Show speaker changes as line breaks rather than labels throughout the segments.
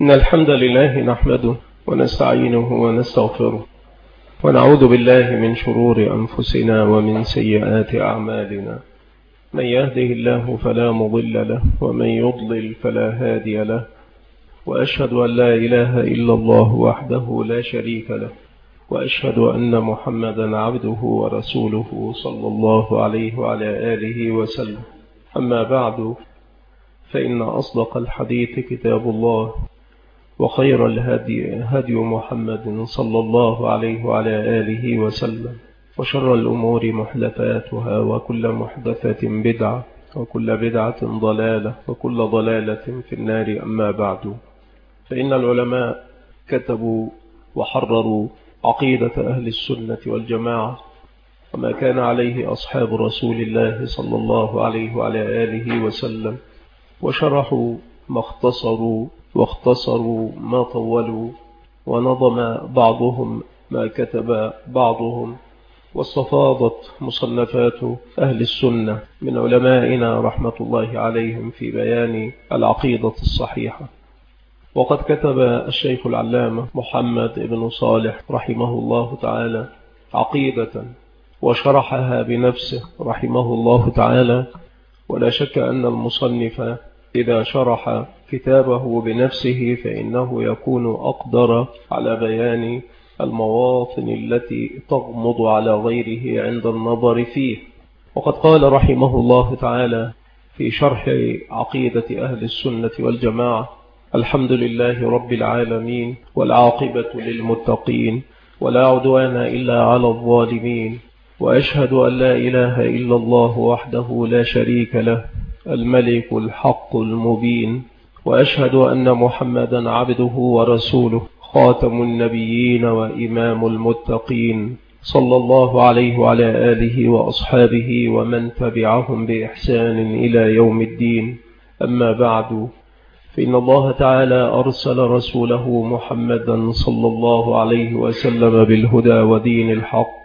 إن الحمد لله نحمده ونستعينه ونستغفره ونعوذ بالله من شرور أنفسنا ومن سيئات أعمالنا. من يهده الله فلا مضل له ومن يضلل فلا هادي له، وأشهد أن لا إله إلا الله وحده لا شريك له، وأشهد أن محمدا عبده ورسوله صلى الله عليه وعلى آله وسلم. أما بعد، فإن أصدق الحديث كتاب الله، وخير الهدي هدي محمد صلى الله عليه وعلى آله وسلم، وشر الأمور محدثاتها، وكل محدثة بدعة، وكل بدعة ضلالة، وكل ضلالة في النار. أما بعد، فإن العلماء كتبوا وحرروا عقيدة أهل السنة والجماعة وما كان عليه أصحاب رسول الله صلى الله عليه وعلى آله وسلم، وشرحوا ما اختصروا واختصروا ما طولوا، ونظم بعضهم ما كتب بعضهم، واستفاضت مصنفات أهل السنة من علمائنا رحمة الله عليهم في بيان العقيدة الصحيحة. وقد كتب الشيخ العلامة محمد بن صالح رحمه الله تعالى عقيدة وشرحها بنفسه رحمه الله تعالى، ولا شك أن المصنف إذا شرح كتابه بنفسه فإنه يكون أقدر على بيان المواطن التي تغمض على غيره عند النظر فيه. وقد قال رحمه الله تعالى في شرح عقيدة أهل السنة والجماعة: الحمد لله رب العالمين، والعاقبة للمتقين، ولا عدوان إلا على الظالمين، وأشهد أن لا إله إلا الله وحده لا شريك له، الملك الحق المبين، وأشهد أن محمدا عبده ورسوله، خاتم النبيين وإمام المتقين، صلى الله عليه وعلى آله وأصحابه ومن تبعهم بإحسان إلى يوم الدين. أما بعد، فإن الله تعالى أرسل رسوله محمدا صلى الله عليه وسلم بالهدى ودين الحق،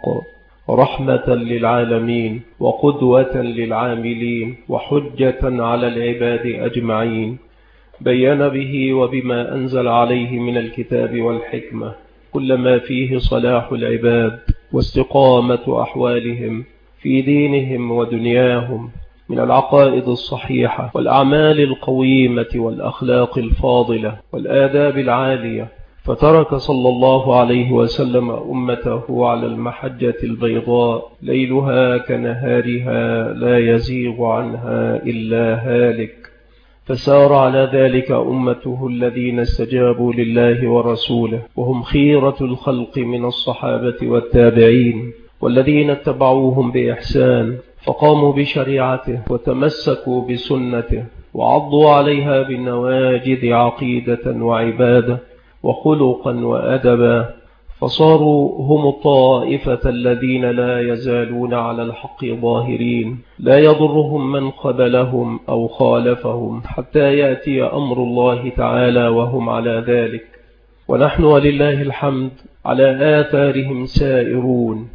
رحمة للعالمين وقدوة للعاملين وحجة على العباد أجمعين، بين به وبما أنزل عليه من الكتاب والحكمة كل ما فيه صلاح العباد واستقامة أحوالهم في دينهم ودنياهم من العقائد الصحيحة والأعمال القويمة والأخلاق الفاضلة والآداب العالية. فترك صلى الله عليه وسلم أمته على المحجة البيضاء، ليلها كنهارها لا يزيغ عنها إلا هالك. فسار على ذلك أمته الذين استجابوا لله ورسوله، وهم خيرة الخلق من الصحابة والتابعين والذين اتبعوهم بإحسان، فقاموا بشريعته وتمسكوا بسنته وعضوا عليها بالنواجذ عقيدة وعبادة وخلقا وأدبا، فصاروا هم الطائفة الذين لا يزالون على الحق ظاهرين، لا يضرهم من قبلهم أو خالفهم حتى يأتي أمر الله تعالى وهم على ذلك. ونحن ولله الحمد على آثارهم سائرون،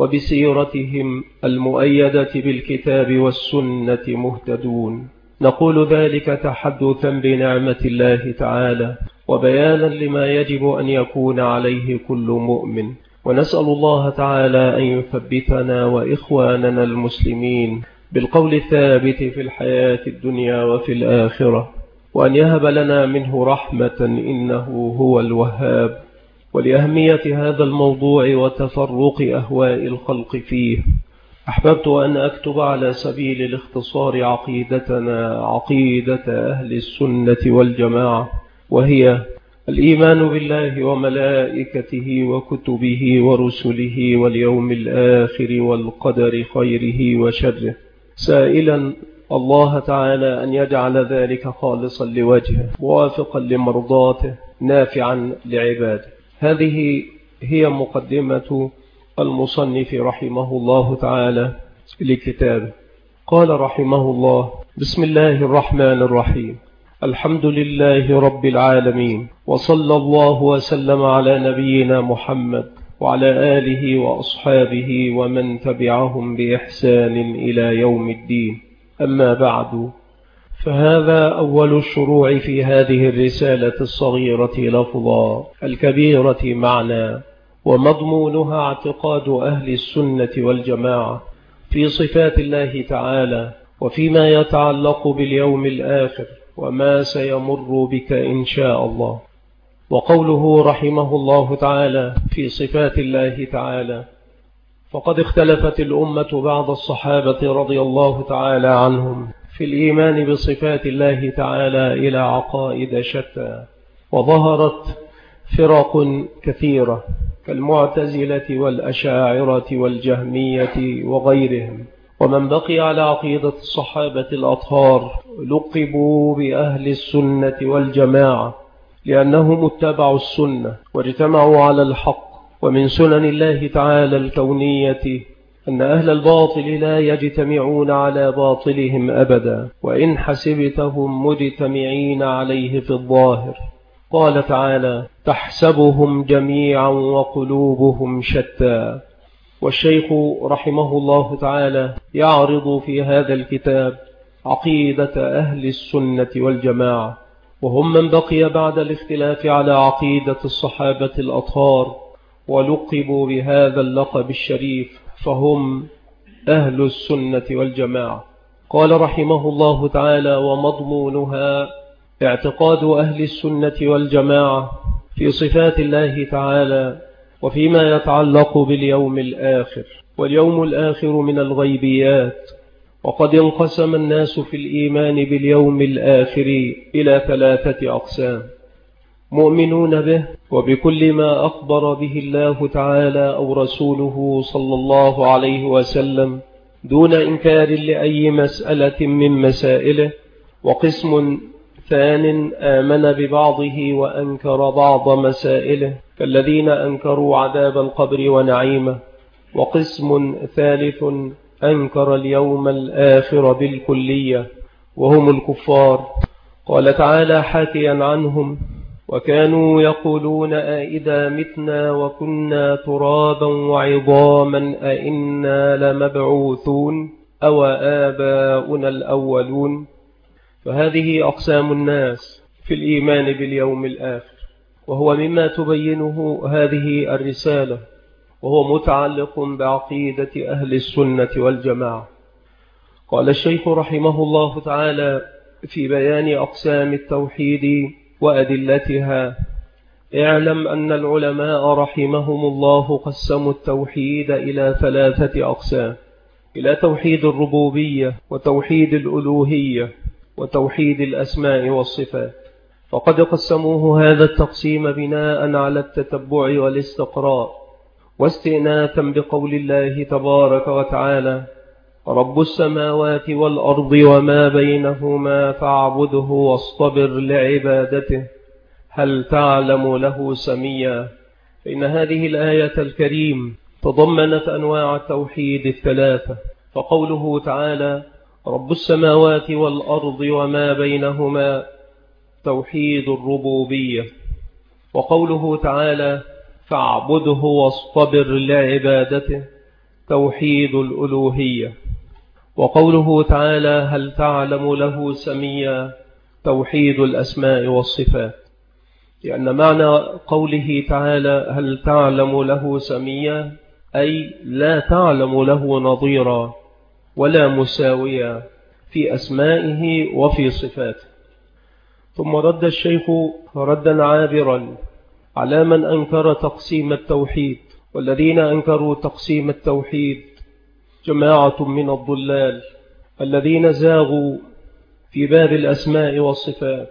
وبسيرتهم المؤيدة بالكتاب والسنة مهتدون. نقول ذلك تحدثا بنعمة الله تعالى وبيانا لما يجب أن يكون عليه كل مؤمن، ونسأل الله تعالى أن يثبتنا وإخواننا المسلمين بالقول الثابت في الحياة الدنيا وفي الآخرة، وأن يهب لنا منه رحمة إنه هو الوهاب. ولأهمية هذا الموضوع وتفرق أهواء الخلق فيه، أحببت أن أكتب على سبيل الاختصار عقيدتنا، عقيدة أهل السنة والجماعة، وهي الإيمان بالله وملائكته وكتبه ورسله واليوم الآخر والقدر خيره وشره، سائلا الله تعالى أن يجعل ذلك خالصا لوجهه موافقا لمرضاته نافعا لعباده. هذه هي مقدمة المصنف رحمه الله تعالى لكتابه. قال رحمه الله: بسم الله الرحمن الرحيم، الحمد لله رب العالمين، وصلى الله وسلم على نبينا محمد وعلى آله وأصحابه ومن تبعهم بإحسان إلى يوم الدين. أما بعد، فهذا أول الشروع في هذه الرسالة الصغيرة لفظا الكبيرة معنى، ومضمونها اعتقاد أهل السنة والجماعة في صفات الله تعالى وفيما يتعلق باليوم الآخر وما سيمر بك إن شاء الله. وقوله رحمه الله تعالى في صفات الله تعالى: فقد اختلفت الأمة بعد الصحابة رضي الله تعالى عنهم في الإيمان بصفات الله تعالى إلى عقائد شتى، وظهرت فرق كثيرة كالمعتزلة والأشاعرة والجهمية وغيرهم. ومن بقي على عقيدة الصحابة الأطهار لقبوا بأهل السنة والجماعة لأنهم اتبعوا السنة واجتمعوا على الحق. ومن سنن الله تعالى الكونية أن أهل الباطل لا يجتمعون على باطلهم أبدا، وإن حسبتهم مجتمعين عليه في الظاهر. قال تعالى: تحسبهم جميعا وقلوبهم شتى. والشيخ رحمه الله تعالى يعرض في هذا الكتاب عقيدة أهل السنة والجماعة، وهم من بقي بعد الاختلاف على عقيدة الصحابة الأطهار ولقبوا بهذا اللقب الشريف، فهم أهل السنة والجماعة. قال رحمه الله تعالى: ومضمونها اعتقاد أهل السنة والجماعة في صفات الله تعالى وفيما يتعلق باليوم الآخر. واليوم الآخر من الغيبيات، وقد انقسم الناس في الإيمان باليوم الآخر إلى 3 أقسام: مؤمنون به وبكل ما أخبر به الله تعالى أو رسوله صلى الله عليه وسلم دون إنكار لأي مسألة من مسائله. وقسم ثان آمن ببعضه وأنكر بعض مسائله كالذين أنكروا عذاب القبر ونعيمه. وقسم ثالث أنكر اليوم الآخر بالكلية وهم الكفار. قال تعالى حاكيا عنهم: وكانوا يقولون أئذا متنا وكنا ترابا وعظاما أئنا لمبعوثون أو آباؤنا الأولون. فهذه أقسام الناس في الإيمان باليوم الآخر، وهو مما تبينه هذه الرسالة، وهو متعلق بعقيدة أهل السنة والجماعة. قال الشيخ رحمه الله تعالى في بيان أقسام التوحيد وأدلتها: اعلم أن العلماء رحمهم الله قسموا التوحيد إلى 3 أقسام: إلى توحيد الربوبية وتوحيد الألوهية وتوحيد الأسماء والصفات. فقد قسموه هذا التقسيم بناء على التتبع والاستقراء، واستئناثا بقول الله تبارك وتعالى: رب السماوات والأرض وما بينهما فاعبده واصطبر لعبادته هل تعلم له سميا. فإن هذه الآية الكريم تضمنت أنواع التوحيد 3. فقوله تعالى: رب السماوات والأرض وما بينهما توحيد الربوبية، وقوله تعالى: فاعبده واصطبر لعبادته توحيد الألوهية، وقوله تعالى: هل تعلم له سميا توحيد الأسماء والصفات. لأن معنى قوله تعالى: هل تعلم له سميا أي لا تعلم له نظيرا ولا مساويا في أسمائه وفي صفاته. ثم رد الشيخ ردا عابرا على من أنكر تقسيم التوحيد. والذين أنكروا تقسيم التوحيد جماعة من الضلال الذين زاغوا في باب الأسماء والصفات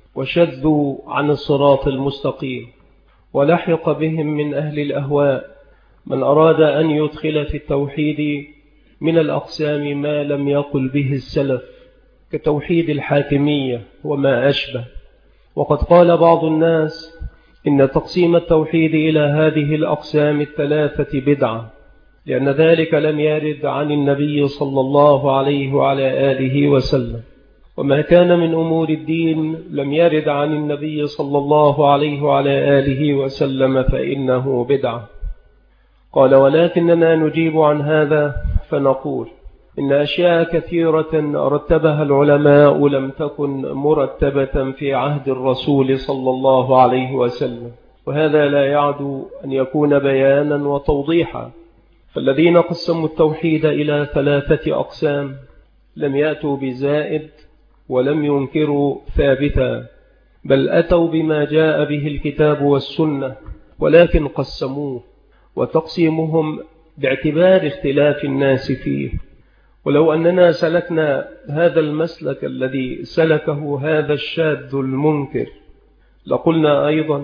وشذوا عن الصراط المستقيم. ولحق بهم من أهل الأهواء من أراد أن يدخل في التوحيد من الأقسام ما لم يقل به السلف كتوحيد الحاكمية وما أشبه. وقد قال بعض الناس إن تقسيم التوحيد إلى هذه الأقسام 3 بدعة، لأن ذلك لم يرد عن النبي صلى الله عليه وعلى آله وسلم، وما كان من أمور الدين لم يرد عن النبي صلى الله عليه وعلى آله وسلم فإنه بدعة. قال: ولكننا نجيب عن هذا فنقول: إن أشياء كثيرة رتبها العلماء لم تكن مرتبة في عهد الرسول صلى الله عليه وسلم، وهذا لا يعد أن يكون بيانا وتوضيحا. فالذين قسموا التوحيد إلى 3 أقسام لم يأتوا بزائد ولم ينكروا ثابتا، بل أتوا بما جاء به الكتاب والسنة، ولكن قسموه، وتقسيمهم باعتبار اختلاف الناس فيه. ولو أننا سلكنا هذا المسلك الذي سلكه هذا الشاذ المنكر لقلنا أيضا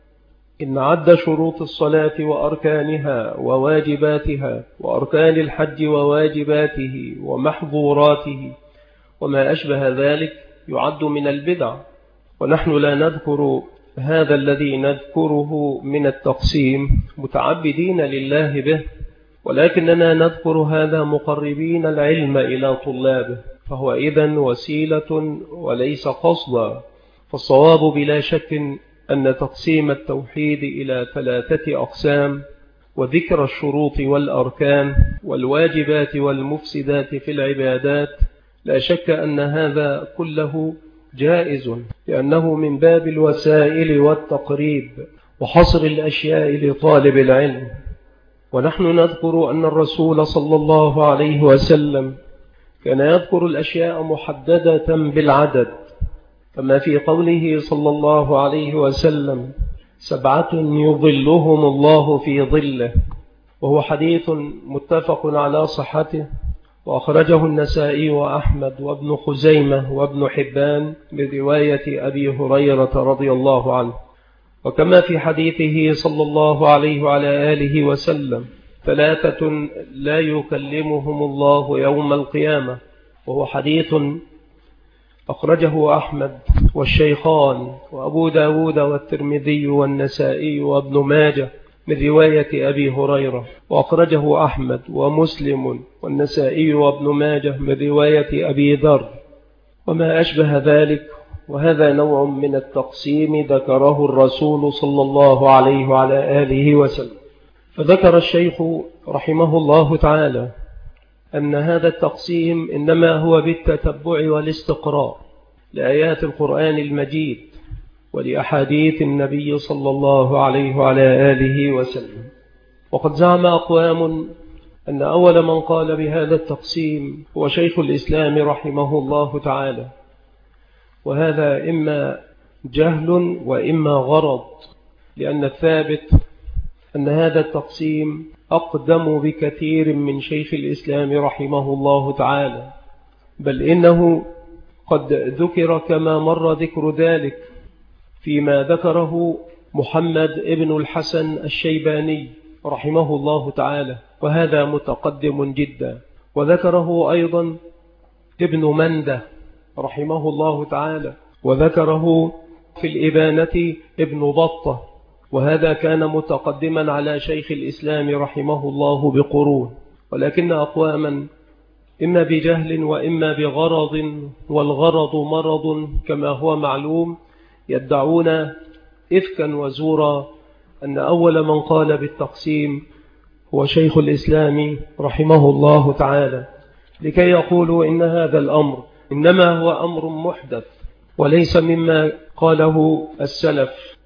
إن عد شروط الصلاة وأركانها وواجباتها وأركان الحج وواجباته ومحظوراته وما أشبه ذلك يعد من البدع، ونحن لا نذكر هذا الذي نذكره من التقسيم متعبدين لله به، ولكننا نذكر هذا مقربين العلم إلى طلابه، فهو إذن وسيلة وليس قصدا. فالصواب بلا شك أن تقسيم التوحيد إلى 3 أقسام وذكر الشروط والأركان والواجبات والمفسدات في العبادات لا شك أن هذا كله جائز، لأنه من باب الوسائل والتقريب وحصر الأشياء لطالب العلم. ونحن نذكر أن الرسول صلى الله عليه وسلم كان يذكر الأشياء محددة بالعدد، كما في قوله صلى الله عليه وسلم 7 يظلهم الله في ظله، وهو حديث متفق على صحته، وأخرجه النسائي وأحمد وابن خزيمة وابن حبان برواية أبي هريرة رضي الله عنه. وكما في حديثه صلى الله عليه وعلى آله وسلم 3 لا يكلمهم الله يوم القيامة، وهو حديث أخرجه أحمد والشيخان وأبو داود والترمذي والنسائي وابن ماجه من رواية أبي هريرة، وأخرجه أحمد ومسلم والنسائي وابن ماجه من رواية أبي ذر وما أشبه ذلك. وهذا نوع من التقسيم ذكره الرسول صلى الله عليه وعلى آله وسلم. فذكر الشيخ رحمه الله تعالى أن هذا التقسيم إنما هو بالتتبع والاستقراء لآيات القرآن المجيد ولأحاديث النبي صلى الله عليه وعلى آله وسلم. وقد زعم أقوام أن أول من قال بهذا التقسيم هو شيخ الإسلام رحمه الله تعالى، وهذا إما جهل وإما غرض، لأن الثابت أن هذا التقسيم أقدم بكثير من شيخ الإسلام رحمه الله تعالى، بل إنه قد ذكر كما مر ذكر ذلك فيما ذكره محمد ابن الحسن الشيباني رحمه الله تعالى، وهذا متقدم جدا. وذكره أيضا ابن منده رحمه الله تعالى، وذكره في الإبانة ابن بطة، وهذا كان متقدما على شيخ الإسلام رحمه الله بقرون. ولكن أقواما إما بجهل وإما بغرض، والغرض مرض كما هو معلوم، يدعون إفكا وزورا أن أول من قال بالتقسيم هو شيخ الإسلام رحمه الله تعالى، لكي يقولوا إن هذا الأمر إنما هو أمر محدث وليس مما قاله السلف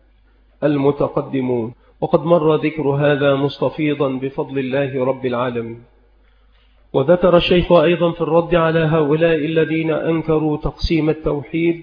المتقدمون. وقد مر ذكر هذا مستفيضا بفضل الله رب العالمين. وذكر الشيخ أيضا في الرد على هؤلاء الذين أنكروا تقسيم التوحيد،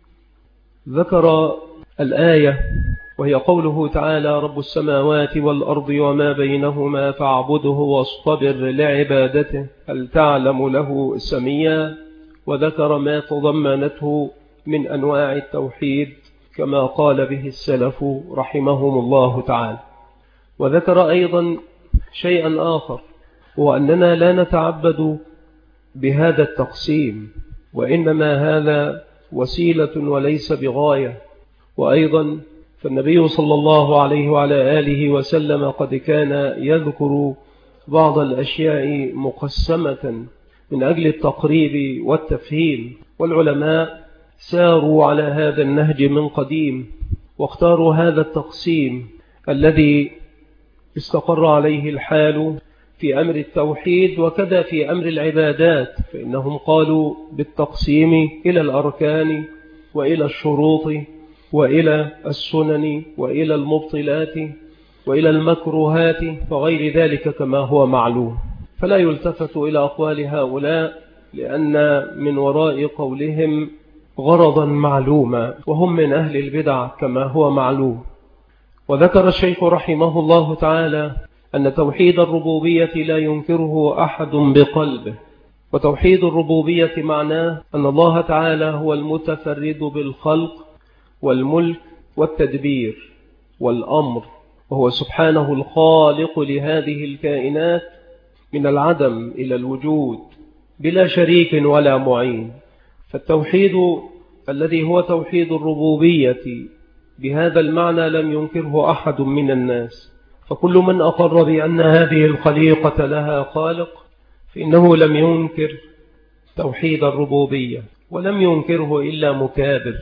ذكر الآية وهي قوله تعالى رب السماوات والأرض وما بينهما فاعبده واصطبر لعبادته هل تعلم له سميا، وذكر ما تضمنته من أنواع التوحيد كما قال به السلف رحمهم الله تعالى. وذكر أيضا شيئا آخر، وأننا لا نتعبد بهذا التقسيم، وإنما هذا وسيلة وليس بغاية. وأيضا فالنبي صلى الله عليه وعلى آله وسلم قد كان يذكر بعض الأشياء مقسمة من أجل التقريب والتفهيم، والعلماء ساروا على هذا النهج من قديم، واختاروا هذا التقسيم الذي استقر عليه الحال في أمر التوحيد وكذا في أمر العبادات، فإنهم قالوا بالتقسيم إلى الأركان وإلى الشروط وإلى السنن وإلى المبطلات وإلى المكروهات وغير ذلك كما هو معلوم. فلا يلتفت إلى أقوال هؤلاء، لأن من وراء قولهم غرضا معلوما، وهم من أهل البدع كما هو معلوم. وذكر الشيخ رحمه الله تعالى أن توحيد الربوبية لا ينكره أحد بقلبه، وتوحيد الربوبية معناه أن الله تعالى هو المتفرد بالخلق والملك والتدبير والأمر، وهو سبحانه الخالق لهذه الكائنات من العدم إلى الوجود بلا شريك ولا معين. فالتوحيد الذي هو توحيد الربوبية بهذا المعنى لم ينكره أحد من الناس، فكل من أقر بأن هذه الخليقة لها خالق فإنه لم ينكر توحيد الربوبية، ولم ينكره إلا مكابر،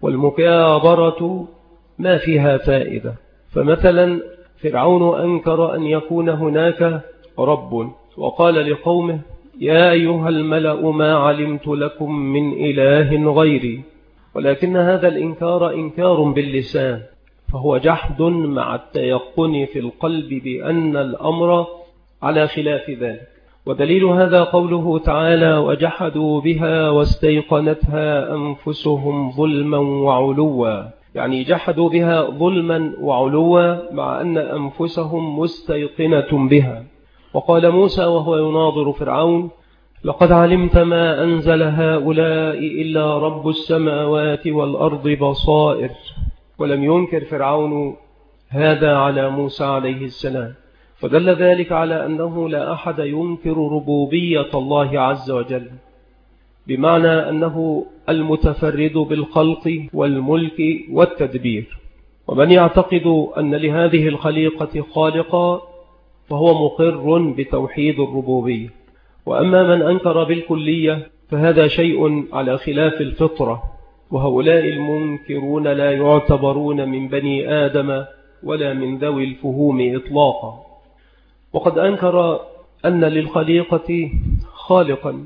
والمكابرة ما فيها فائدة. فمثلا فرعون أنكر أن يكون هناك رب، وقال لقومه: يا أيها الملأ ما علمت لكم من إله غيري، ولكن هذا الإنكار إنكار باللسان، فهو جحد مع التيقن في القلب بأن الأمر على خلاف ذلك. ودليل هذا قوله تعالى: وجحدوا بها واستيقنتها أنفسهم ظلما وعلوا، يعني جحدوا بها ظلما وعلوا مع أن أنفسهم مستيقنة بها. وقال موسى وهو يناظر فرعون: لقد علمت ما أنزل هؤلاء إلا رب السماوات والأرض بصائر. ولم ينكر فرعون هذا على موسى عليه السلام، فدل ذلك على أنه لا أحد ينكر ربوبية الله عز وجل، بمعنى أنه المتفرد بالخلق والملك والتدبير. ومن يعتقد أن لهذه الخليقة خالقا فهو مقر بتوحيد الربوبية. وأما من أنكر بالكلية فهذا شيء على خلاف الفطرة، وهؤلاء المنكرون لا يعتبرون من بني آدم ولا من ذوي الفهوم إطلاقا. وقد أنكر أن للخليقة خالقا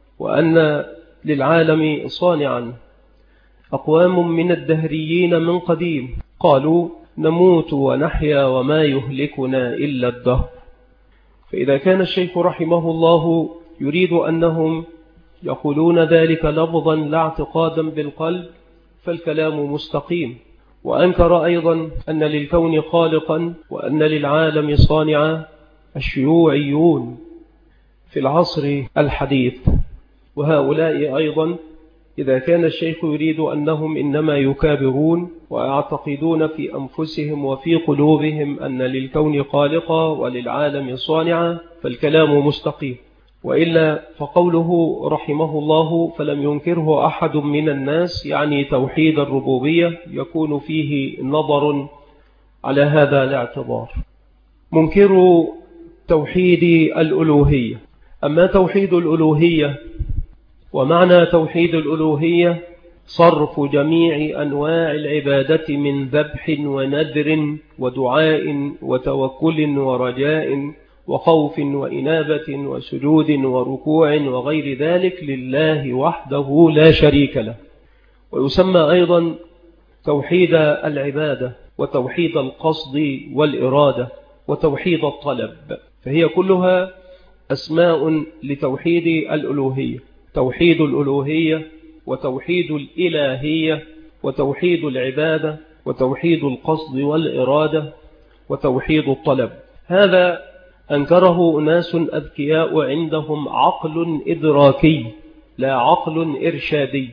وأن للعالم صانعا أقوام من الدهريين من قديم، قالوا: نموت ونحيا وما يهلكنا إلا الدهر. فإذا كان الشيخ رحمه الله يريد أنهم يقولون ذلك لفظا لا اعتقادا بالقلب فالكلام مستقيم. وأنكر أيضا أن للكون خالقا وأن للعالم صانعا الشيوعيون في العصر الحديث. وهؤلاء أيضا إذا كان الشيخ يريد أنهم إنما يكابرون ويعتقدون في أنفسهم وفي قلوبهم أن للكون خالقا وللعالم صانعا فالكلام مستقيم. وإلا فقوله رحمه الله فلم ينكره أحد من الناس يعني توحيد الربوبية يكون فيه نظر على هذا الاعتبار. منكر توحيد الألوهية. أما توحيد الألوهية ومعنى توحيد الألوهية صرف جميع أنواع العبادة من ذبح ونذر ودعاء وتوكل ورجاء وخوف وإنابة وسجود وركوع وغير ذلك لله وحده لا شريك له. ويسمى أيضا توحيد العبادة وتوحيد القصد والإرادة وتوحيد الطلب، فهي كلها أسماء لتوحيد الألوهية: توحيد الألوهية وتوحيد الإلهية وتوحيد العبادة وتوحيد القصد والإرادة وتوحيد الطلب. هذا أنكره أناس أذكياء عندهم عقل إدراكي لا عقل إرشادي،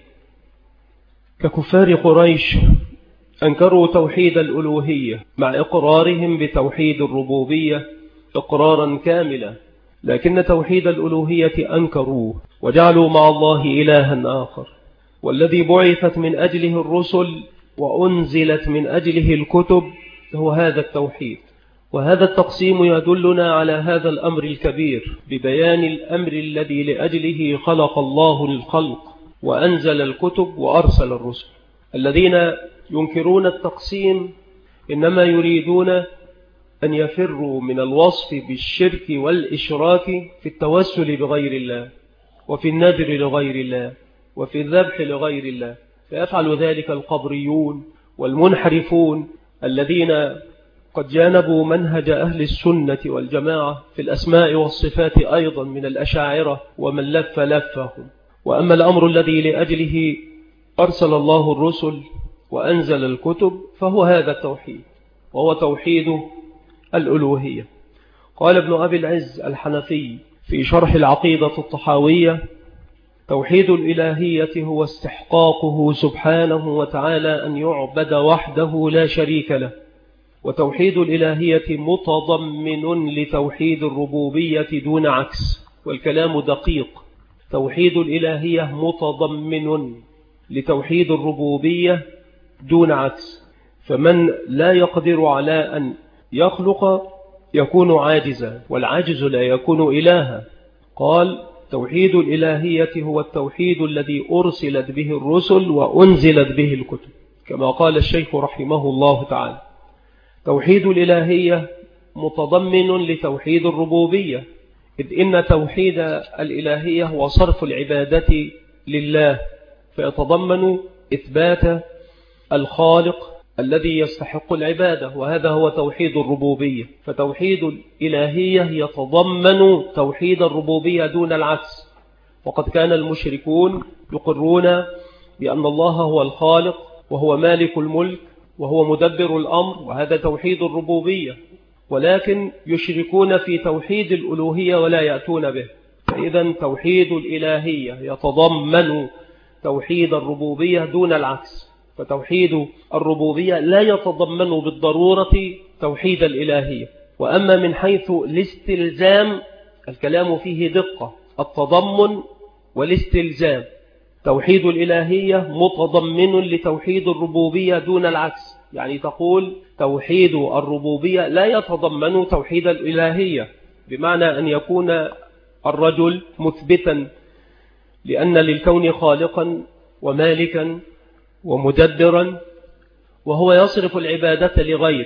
ككفار قريش أنكروا توحيد الألوهية مع إقرارهم بتوحيد الربوبية إقرارا كاملا، لكن توحيد الألوهية أنكروه وجعلوا مع الله إلها آخر، والذي بعثت من أجله الرسل وأنزلت من أجله الكتب هو هذا التوحيد. وهذا التقسيم يدلنا على هذا الأمر الكبير ببيان الأمر الذي لأجله خلق الله الخلق وأنزل الكتب وأرسل الرسل. الذين ينكرون التقسيم إنما يريدون أن يفروا من الوصف بالشرك والإشراك في التوسل بغير الله، وفي النذر لغير الله، وفي الذبح لغير الله، فيفعل ذلك القبريون والمنحرفون الذين قد جانبوا منهج أهل السنة والجماعة في الأسماء والصفات أيضا من الأشاعرة ومن لف لفهم. وأما الأمر الذي لأجله أرسل الله الرسل وأنزل الكتب فهو هذا التوحيد، وهو توحيد الألوهية. قال ابن أبي العز الحنفي في شرح العقيدة الطحاوية: توحيد الإلهية هو استحقاقه سبحانه وتعالى أن يعبد وحده لا شريك له، وتوحيد الإلهية متضمن لتوحيد الربوبية دون عكس. والكلام دقيق، توحيد الإلهية متضمن لتوحيد الربوبية دون عكس، فمن لا يقدر على أن يخلق يكون عاجزا، والعاجز لا يكون إلها. قال: توحيد الإلهية هو التوحيد الذي أرسلت به الرسل وأنزلت به الكتب، كما قال الشيخ رحمه الله تعالى. توحيد الإلهية متضمن لتوحيد الربوبية، إذ إن توحيد الإلهية هو صرف العبادة لله، فيتضمن إثبات الخالق الذي يستحق العبادة، وهذا هو توحيد الربوبية. فتوحيد الإلهية يتضمن توحيد الربوبية دون العكس. وقد كان المشركون يقرون بأن الله هو الخالق وهو مالك الملك وهو مدبر الأمر، وهذا توحيد الربوبية، ولكن يشركون في توحيد الألوهية ولا يأتون به. فإذا توحيد الإلهية يتضمن توحيد الربوبية دون العكس، فتوحيد الربوبية لا يتضمن بالضرورة توحيد الإلهية. وأما من حيث الاستلزام الكلام فيه دقة، التضمن والاستلزام. توحيد الإلهية متضمن لتوحيد الربوبية دون العكس، يعني تقول توحيد الربوبية لا يتضمن توحيد الإلهية، بمعنى أن يكون الرجل مثبتا لأن للكون خالقا ومالكا ومدبرا، وهو يصرف العبادة لغير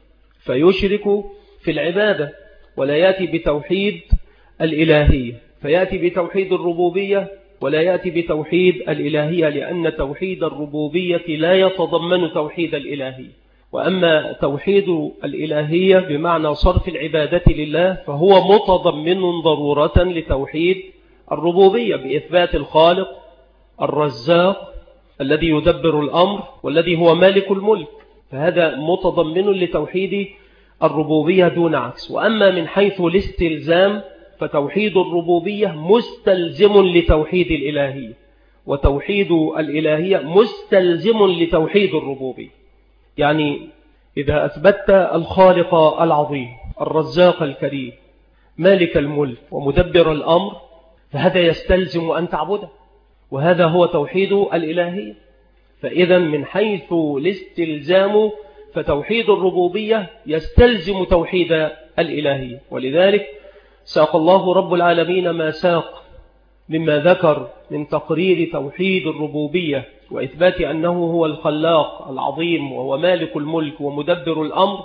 فيشرك في العبادة ولا يأتي بتوحيد الإلهية، فيأتي بتوحيد الربوبية ولا يأتي بتوحيد الإلهية، لأن توحيد الربوبية لا يتضمن توحيد الإلهية. وأما توحيد الإلهية بمعنى صرف العبادة لله فهو متضمن ضرورة لتوحيد الربوبية بإثبات الخالق الرزاق الذي يدبر الأمر والذي هو مالك الملك، فهذا متضمن لتوحيد الربوبية دون عكس. وأما من حيث الاستلزام فتوحيد الربوبية مستلزم لتوحيد الإلهية، وتوحيد الإلهية مستلزم لتوحيد الربوبية. يعني إذا أثبت الخالق العظيم الرزاق الكريم مالك الملك ومدبر الأمر فهذا يستلزم أن تعبده، وهذا هو توحيد الإلهية. فإذا من حيث الاستلزام فتوحيد الربوبية يستلزم توحيد الإلهية. ولذلك ساق الله رب العالمين ما ساق مما ذكر من تقرير توحيد الربوبية وإثبات أنه هو الخلاق العظيم وهو مالك الملك ومدبر الأمر،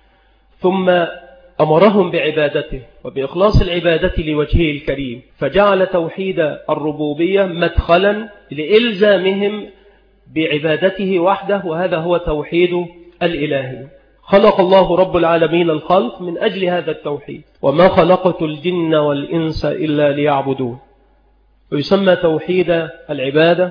ثم أمرهم بعبادته وبإخلاص العبادة لوجهه الكريم، فجعل توحيد الربوبية مدخلا لإلزامهم بعبادته وحده، وهذا هو توحيد الإلهي. خلق الله رب العالمين الخلق من أجل هذا التوحيد، وما خلقت الجن والإنس إلا ليعبدون. ويسمى توحيد العبادة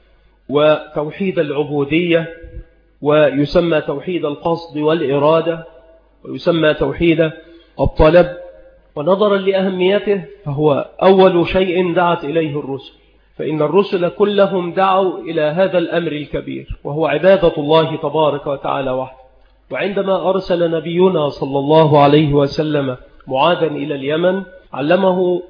وتوحيد العبودية، ويسمى توحيد القصد والإرادة، ويسمى توحيد الطلب. ونظرا لأهميته فهو أول شيء دعت إليه الرسل، فإن الرسل كلهم دعوا إلى هذا الأمر الكبير وهو عبادة الله تبارك وتعالى وحده. وعندما أرسل نبينا صلى الله عليه وسلم معاذا إلى اليمن علمه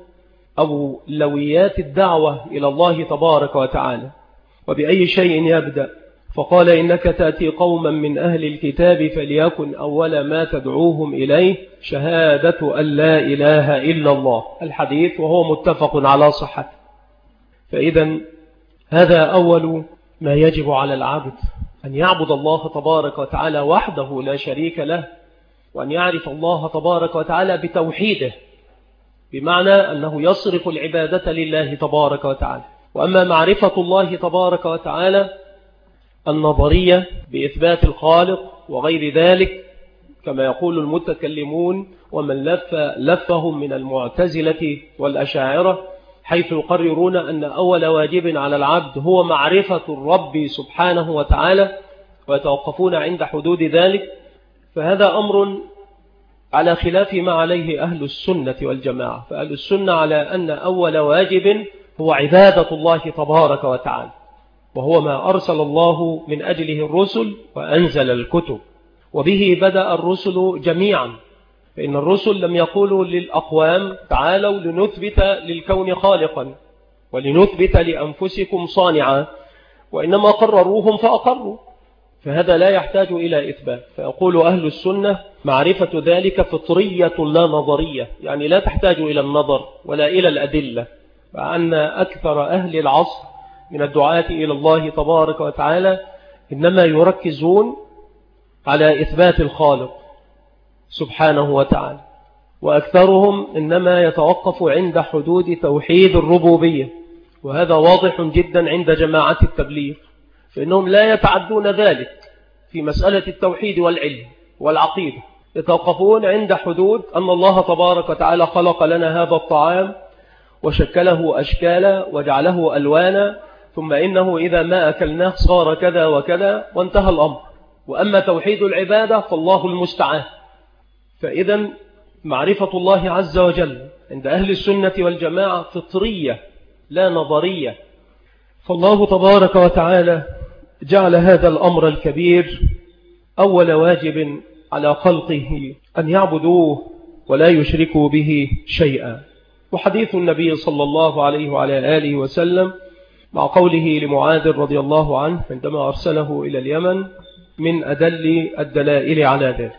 أولويات الدعوة إلى الله تبارك وتعالى وبأي شيء يبدأ، فقال: إنك تأتي قوما من أهل الكتاب فليكن أول ما تدعوهم إليه شهادة أن لا إله إلا الله، الحديث وهو متفق على صحته. فإذا هذا أول ما يجب على العبد، أن يعبد الله تبارك وتعالى وحده لا شريك له، وأن يعرف الله تبارك وتعالى بتوحيده، بمعنى أنه يصرف العبادة لله تبارك وتعالى. وأما معرفة الله تبارك وتعالى النظرية بإثبات الخالق وغير ذلك كما يقول المتكلمون ومن لفهم من المعتزلة والأشاعرة، حيث يقررون أن أول واجب على العبد هو معرفة الرب سبحانه وتعالى ويتوقفون عند حدود ذلك، فهذا أمر على خلاف ما عليه أهل السنة والجماعة. فأهل السنة على أن أول واجب هو عبادة الله تبارك وتعالى، وهو ما أرسل الله من أجله الرسل وأنزل الكتب، وبه بدأ الرسل جميعا. فإن الرسل لم يقولوا للأقوام تعالوا لنثبت للكون خالقا ولنثبت لأنفسكم صانعا، وإنما قرروهم فأقروا، فهذا لا يحتاج إلى إثبات. فيقول أهل السنة معرفة ذلك فطرية لا نظرية، يعني لا تحتاج إلى النظر ولا إلى الأدلة، وأن أكثر أهل العصر من الدعاة إلى الله تبارك وتعالى إنما يركزون على إثبات الخالق سبحانه وتعالى، وأكثرهم إنما يتوقف عند حدود توحيد الربوبية، وهذا واضح جدا عند جماعة التبليغ، فإنهم لا يتعدون ذلك في مسألة التوحيد والعلم والعقيدة، يتوقفون عند حدود أن الله تبارك وتعالى خلق لنا هذا الطعام وشكله أشكالا وجعله ألوانا، ثم إنه إذا ما أكلناه صار كذا وكذا وانتهى الأمر. وأما توحيد العبادة فالله المستعان. فإذا معرفة الله عز وجل عند أهل السنة والجماعة فطرية لا نظرية. فالله تبارك وتعالى جعل هذا الأمر الكبير أول واجب على خلقه أن يعبدوه ولا يشركوا به شيئا. وحديث النبي صلى الله عليه وعلى آله وسلم مع قوله لمعاذ رضي الله عنه عندما أرسله إلى اليمن من أدل الدلائل على ذلك.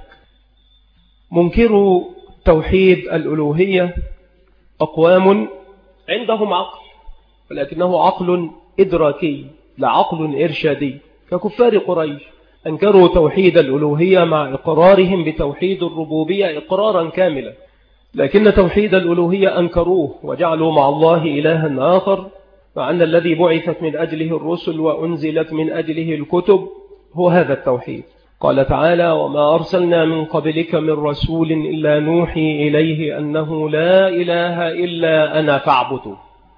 منكر توحيد الألوهية أقوام عندهم عقل، ولكنه عقل إدراكي لا عقل إرشادي، ككفار قريش أنكروا توحيد الألوهية مع إقرارهم بتوحيد الربوبية إقرارا كاملا، لكن توحيد الألوهية أنكروه وجعلوا مع الله إلها آخر، مع أن الذي بعثت من أجله الرسل وأنزلت من أجله الكتب هو هذا التوحيد. قال تعالى: وما أرسلنا من قبلك من رسول إلا نوحي إليه أنه لا إله إلا أنا فاعبدوا.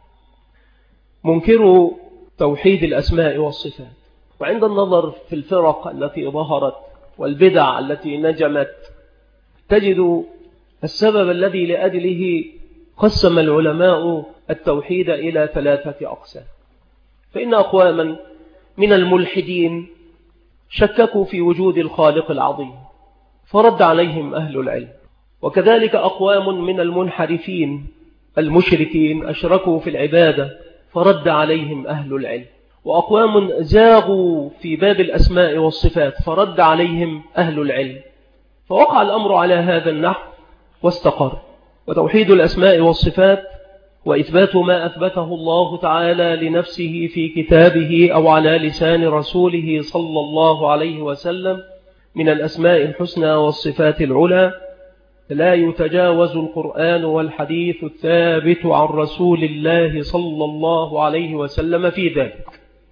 منكر توحيد الأسماء والصفات. وعند النظر في الفرق التي ظهرت والبدع التي نجمت تجد السبب الذي لأجله قسم العلماء التوحيد إلى 3 أقسام. فإن أقواما من الملحدين شككوا في وجود الخالق العظيم فرد عليهم أهل العلم، وكذلك أقوام من المنحرفين المشركين أشركوا في العبادة فرد عليهم أهل العلم، وأقوام زاغوا في باب الأسماء والصفات فرد عليهم أهل العلم، فوقع الأمر على هذا النحو واستقر. وتوحيد الأسماء والصفات وإثبات ما أثبته الله تعالى لنفسه في كتابه أو على لسان رسوله صلى الله عليه وسلم من الأسماء الحسنى والصفات العلى لا يتجاوز القرآن والحديث الثابت عن رسول الله صلى الله عليه وسلم في ذلك.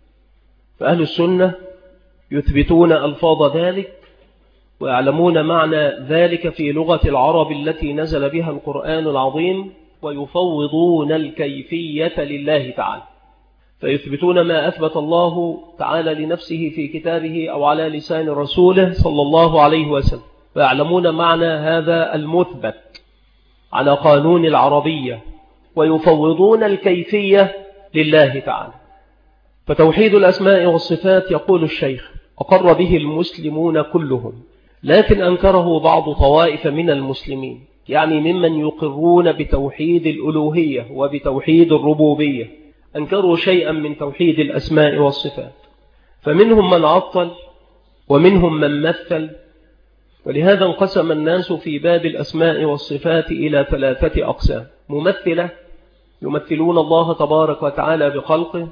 فأهل السنة يثبتون ألفاظ ذلك ويعلمون معنى ذلك في لغة العرب التي نزل بها القرآن العظيم، ويفوضون الكيفية لله تعالى، فيثبتون ما أثبت الله تعالى لنفسه في كتابه أو على لسان رسوله صلى الله عليه وسلم، ويعلمون معنى هذا المثبت على قانون العربية، ويفوضون الكيفية لله تعالى. فتوحيد الأسماء والصفات يقول الشيخ أقر به المسلمون كلهم، لكن أنكره بعض طوائف من المسلمين، يعني ممن يقرون بتوحيد الألوهية وبتوحيد الربوبية، أنكروا شيئا من توحيد الأسماء والصفات، فمنهم من عطل ومنهم من مثل. ولهذا انقسم الناس في باب الأسماء والصفات إلى 3 أقسام: ممثلة يمثلون الله تبارك وتعالى بخلقه،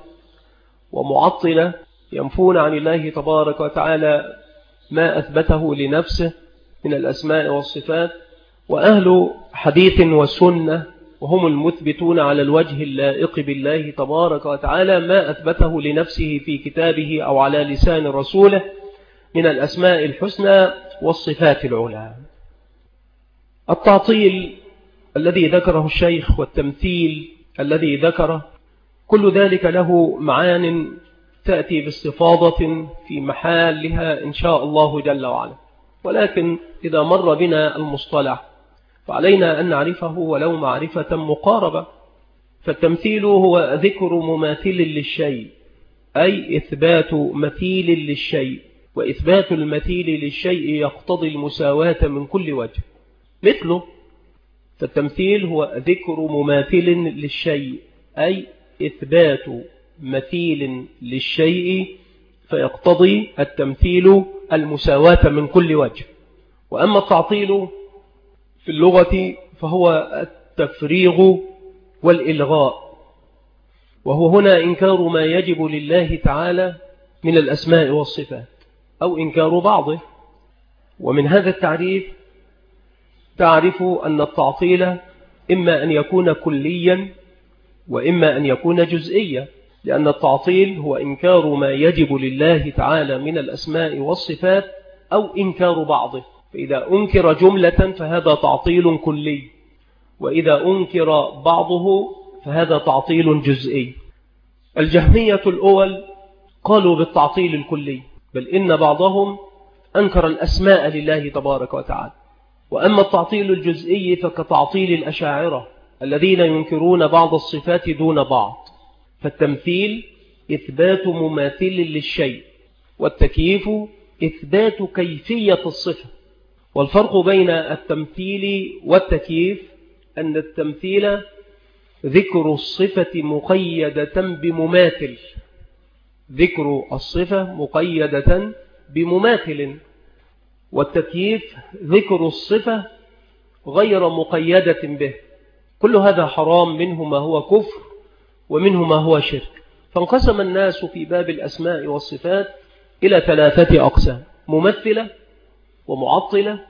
ومعطلة ينفون عن الله تبارك وتعالى ما أثبته لنفسه، من الأسماء والصفات، وأهل حديث وسنة وهم المثبتون على الوجه اللائق بالله تبارك وتعالى ما أثبته لنفسه في كتابه أو على لسان رسوله من الأسماء الحسنى والصفات العلى. التعطيل الذي ذكره الشيخ والتمثيل الذي ذكره، كل ذلك له معان تأتي باستفاضة في محلها إن شاء الله جل وعلا، ولكن إذا مر بنا المصطلح فعلينا أن نعرفه ولو معرفة مقاربة. فالتمثيل هو ذكر مماثل للشيء، أي إثبات مثيل للشيء، وإثبات المثيل للشيء يقتضي المساواة من كل وجه مثله. فالتمثيل هو ذكر مماثل للشيء، أي إثبات مثيل للشيء فيقتضي التمثيل المساواة من كل وجه. وأما التعطيل في اللغة فهو التفريغ والإلغاء، وهو هنا إنكار ما يجب لله تعالى من الأسماء والصفات أو إنكار بعضه. ومن هذا التعريف تعرف أن التعطيل إما أن يكون كليا وإما أن يكون جزئيا، لأن التعطيل هو إنكار ما يجب لله تعالى من الأسماء والصفات أو إنكار بعضه. فإذا أنكر جملة فهذا تعطيل كلي، وإذا أنكر بعضه فهذا تعطيل جزئي. الجهمية الأول قالوا بالتعطيل الكلي، بل إن بعضهم أنكر الأسماء لله تبارك وتعالى. وأما التعطيل الجزئي فكتعطيل الأشاعرة الذين ينكرون بعض الصفات دون بعض. فالتمثيل إثبات مماثل للشيء، والتكييف إثبات كيفية الصفة. والفرق بين التمثيل والتكييف أن التمثيل ذكر الصفة مقيدة بمماثل، ذكر الصفة مقيدة بمماثل، والتكييف ذكر الصفة غير مقيدة به. كل هذا حرام، منه ما هو كفر ومنه ما هو شرك. فانقسم الناس في باب الأسماء والصفات إلى 3 أقسام: ممثلة ومعطلة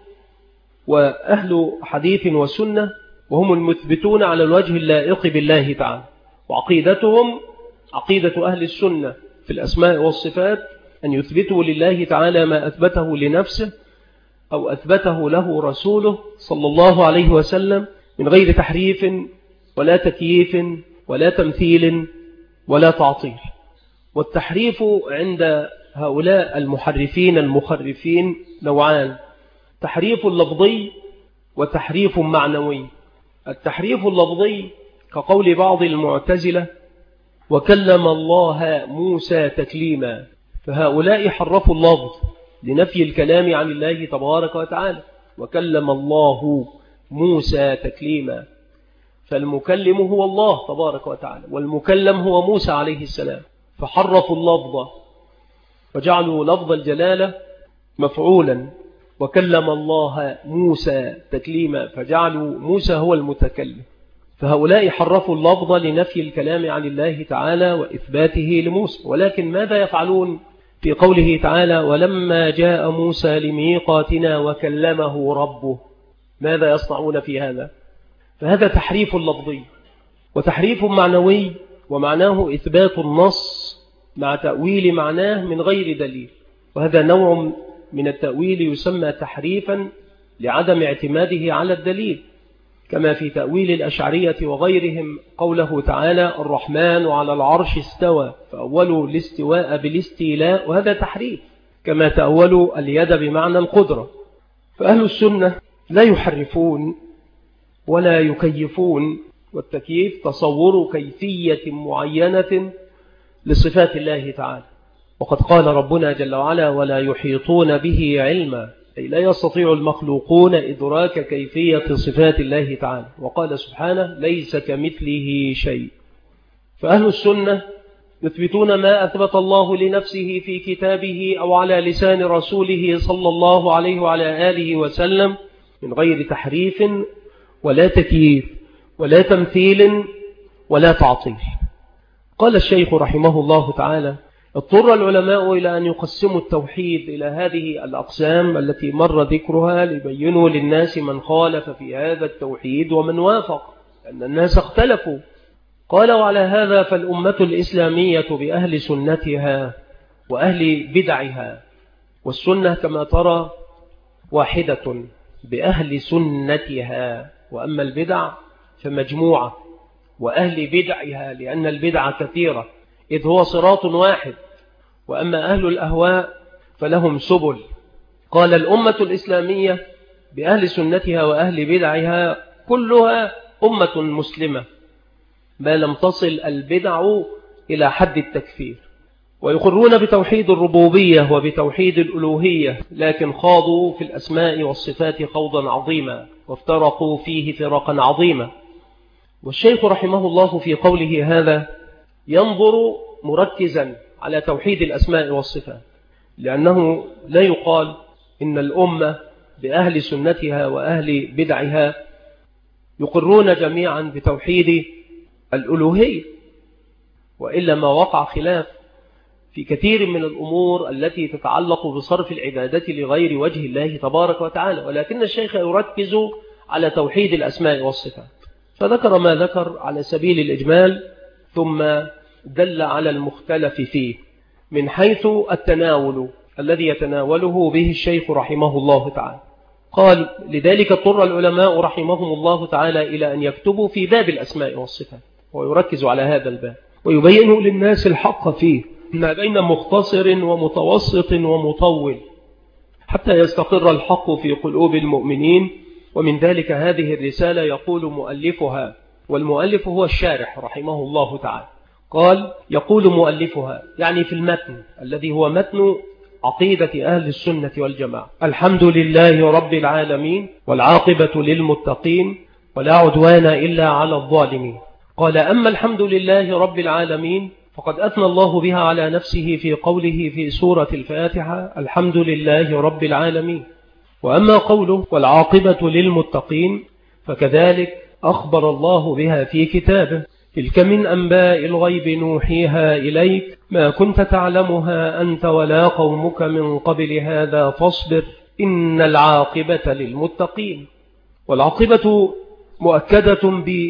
وأهل حديث وسنة، وهم المثبتون على الوجه اللائق بالله تعالى. وعقيدتهم عقيدة أهل السنة في الأسماء والصفات أن يثبتوا لله تعالى ما أثبته لنفسه أو أثبته له رسوله صلى الله عليه وسلم من غير تحريف ولا تكييف ولا تمثيل ولا تعطيل. والتحريف عند هؤلاء المحرفين المخرفين نوعان: تحريف لفظي وتحريف معنوي. التحريف اللفظي كقول بعض المعتزلة وكلم الله موسى تكليما، فهؤلاء حرفوا اللفظ لنفي الكلام عن الله تبارك وتعالى، وكلم الله موسى تكليما، فالمكلم هو الله تبارك وتعالى والمكلم هو موسى عليه السلام، فحرفوا اللفظ وجعلوا لفظ الجلالة مفعولا، وكلم الله موسى تكليما فجعلوا موسى هو المتكلم. فهؤلاء حرفوا اللفظ لنفي الكلام عن الله تعالى وإثباته لموسى. ولكن ماذا يفعلون في قوله تعالى ولما جاء موسى لميقاتنا وكلمه ربه؟ ماذا يصنعون في هذا؟ فهذا تحريف لفظي. وتحريف معنوي، ومعناه إثبات النص مع تأويل معناه من غير دليل، وهذا نوع من التأويل يسمى تحريفا لعدم اعتماده على الدليل، كما في تأويل الأشعرية وغيرهم قوله تعالى الرحمن على العرش استوى، فأولوا الاستواء بالاستيلاء، وهذا تحريف، كما تأولوا اليد بمعنى القدرة. فأهل السنة لا يحرفون ولا يكيفون، والتكييف تصور كيفية معينة لصفات الله تعالى. وقد قال ربنا جل وعلا ولا يحيطون به علما، أي لا يستطيع المخلوقون إدراك كيفية صفات الله تعالى. وقال سبحانه ليس كمثله شيء. فأهل السنة يثبتون ما أثبت الله لنفسه في كتابه أو على لسان رسوله صلى الله عليه وعلى آله وسلم من غير تحريف ولا تكييف ولا تمثيل ولا تعطيل. قال الشيخ رحمه الله تعالى اضطر العلماء إلى أن يقسموا التوحيد إلى هذه الأقسام التي مر ذكرها ليبينوا للناس من خالف في هذا التوحيد ومن وافق، أن الناس اختلفوا. قال: وعلى هذا فالأمة الإسلامية بأهل سنتها وأهل بدعها، والسنة كما ترى واحدة بأهل سنتها، وأما البدع فمجموعة وأهل بدعها، لأن البدع كثيرة إذ هو صراط واحد، وأما أهل الأهواء فلهم سبل. قال: الأمة الإسلامية بأهل سنتها وأهل بدعها كلها أمة مسلمة ما لم تصل البدع إلى حد التكفير، ويقرون بتوحيد الربوبية وبتوحيد الألوهية، لكن خاضوا في الأسماء والصفات خوضا عظيما وافترقوا فيه فرقا عظيما. والشيخ رحمه الله في قوله هذا ينظر مركزا على توحيد الأسماء والصفات، لأنه لا يقال إن الأمة بأهل سنتها وأهل بدعها يقرون جميعا بتوحيد الألوهية، وإلا ما وقع خلاف في كثير من الأمور التي تتعلق بصرف العبادة لغير وجه الله تبارك وتعالى، ولكن الشيخ يركز على توحيد الأسماء والصفات، فذكر ما ذكر على سبيل الإجمال، ثم دل على المختلف فيه من حيث التناول الذي يتناوله به الشيخ رحمه الله تعالى. قال: لذلك اضطر العلماء رحمهم الله تعالى إلى أن يكتبوا في باب الأسماء والصفات، ويركز على هذا الباب ويبين للناس الحق فيه ما بين مختصر ومتوسط ومطول، حتى يستقر الحق في قلوب المؤمنين. ومن ذلك هذه الرسالة يقول مؤلفها، والمؤلف هو الشارح رحمه الله تعالى، قال: يقول مؤلفها يعني في المتن الذي هو متن عقيدة أهل السنة والجماعة: الحمد لله رب العالمين، والعاقبة للمتقين، ولا عدوان إلا على الظالمين. قال: أما الحمد لله رب العالمين فقد أثنى الله بها على نفسه في قوله في سورة الفاتحة: الحمد لله رب العالمين. وأما قوله والعاقبة للمتقين فكذلك أخبر الله بها في كتابه: تلك من أنباء الغيب نوحيها إليك ما كنت تعلمها أنت ولا قومك من قبل هذا فاصبر إن العاقبة للمتقين. والعاقبة مؤكدة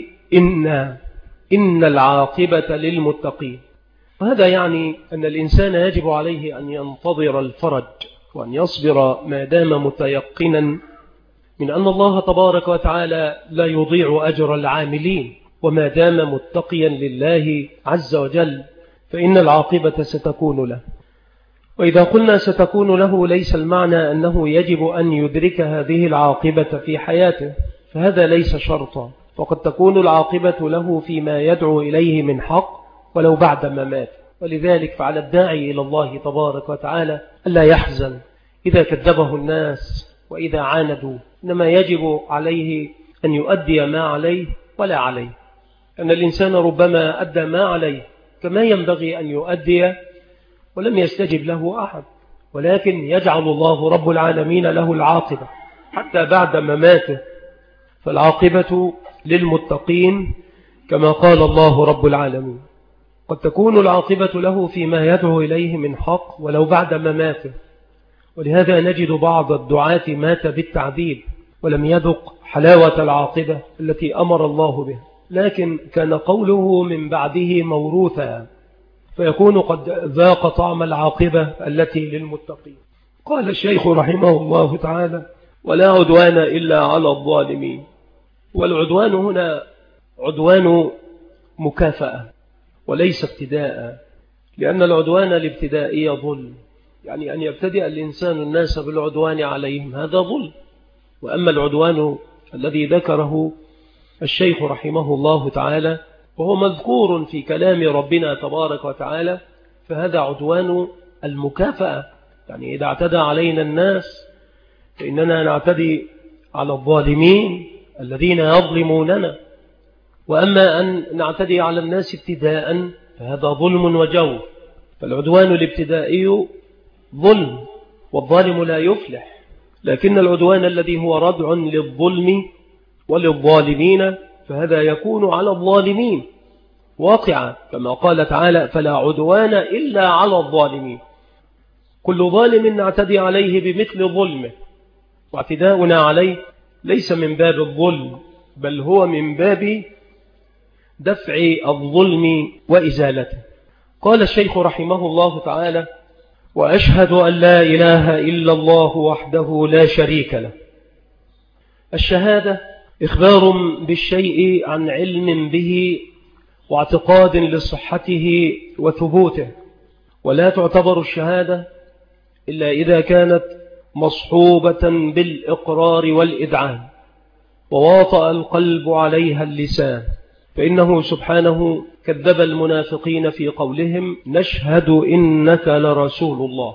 إن العاقبة للمتقين، وهذا يعني أن الإنسان يجب عليه أن ينتظر الفرج وأن يصبر ما دام متيقنا من أن الله تبارك وتعالى لا يضيع أجر العاملين، وما دام متقيا لله عز وجل فإن العاقبة ستكون له. وإذا قلنا ستكون له ليس المعنى أنه يجب أن يدرك هذه العاقبة في حياته، فهذا ليس شرطا، وقد تكون العاقبة له فيما يدعو إليه من حق ولو بعد ما مات. ولذلك فعلى الداعي إلى الله تبارك وتعالى ألا يحزن إذا كذبه الناس وإذا عاندوا، إنما يجب عليه أن يؤدي ما عليه ولا عليه، أن الإنسان ربما أدى ما عليه كما ينبغي أن يؤدي ولم يستجب له أحد، ولكن يجعل الله رب العالمين له العاقبة حتى بعد مماته، فالعاقبة للمتقين كما قال الله رب العالمين. قد تكون العاقبة له فيما يدعو إليه من حق ولو بعد مماته، ولهذا نجد بعض الدعاة مات بالتعذيب ولم يذق حلاوة العاقبة التي أمر الله بها، لكن كان قوله من بعده موروثا، فيكون قد ذاق طعم العاقبة التي للمتقين. قال الشيخ رحمه الله تعالى: ولا عدوان إلا على الظالمين. والعدوان هنا عدوان مكافأة وليس ابتداء، لأن العدوان الابتدائي ظلم، يعني أن يبتدئ الإنسان الناس بالعدوان عليهم هذا ظلم. وأما العدوان الذي ذكره الشيخ رحمه الله تعالى وهو مذكور في كلام ربنا تبارك وتعالى فهذا عدوان المكافأة، يعني إذا اعتدى علينا الناس فإننا نعتدي على الظالمين الذين يظلموننا، وأما أن نعتدي على الناس ابتداء فهذا ظلم وجور. فالعدوان الابتدائي ظلم والظالم لا يفلح، لكن العدوان الذي هو ردع للظلم وللظالمين فهذا يكون على الظالمين، واقعة كما قال تعالى فلا عدوان إلا على الظالمين. كل ظالم نعتدي عليه بمثل ظلمه، واعتداؤنا عليه ليس من باب الظلم، بل هو من باب دفع الظلم وإزالته. قال الشيخ رحمه الله تعالى: وأشهد أن لا إله إلا الله وحده لا شريك له. الشهادة إخبار بالشيء عن علم به واعتقاد لصحته وثبوته، ولا تعتبر الشهادة إلا إذا كانت مصحوبة بالإقرار والإذعان وواطأ القلب عليها اللسان، فإنه سبحانه كذب المنافقين في قولهم نشهد إنك لرسول الله.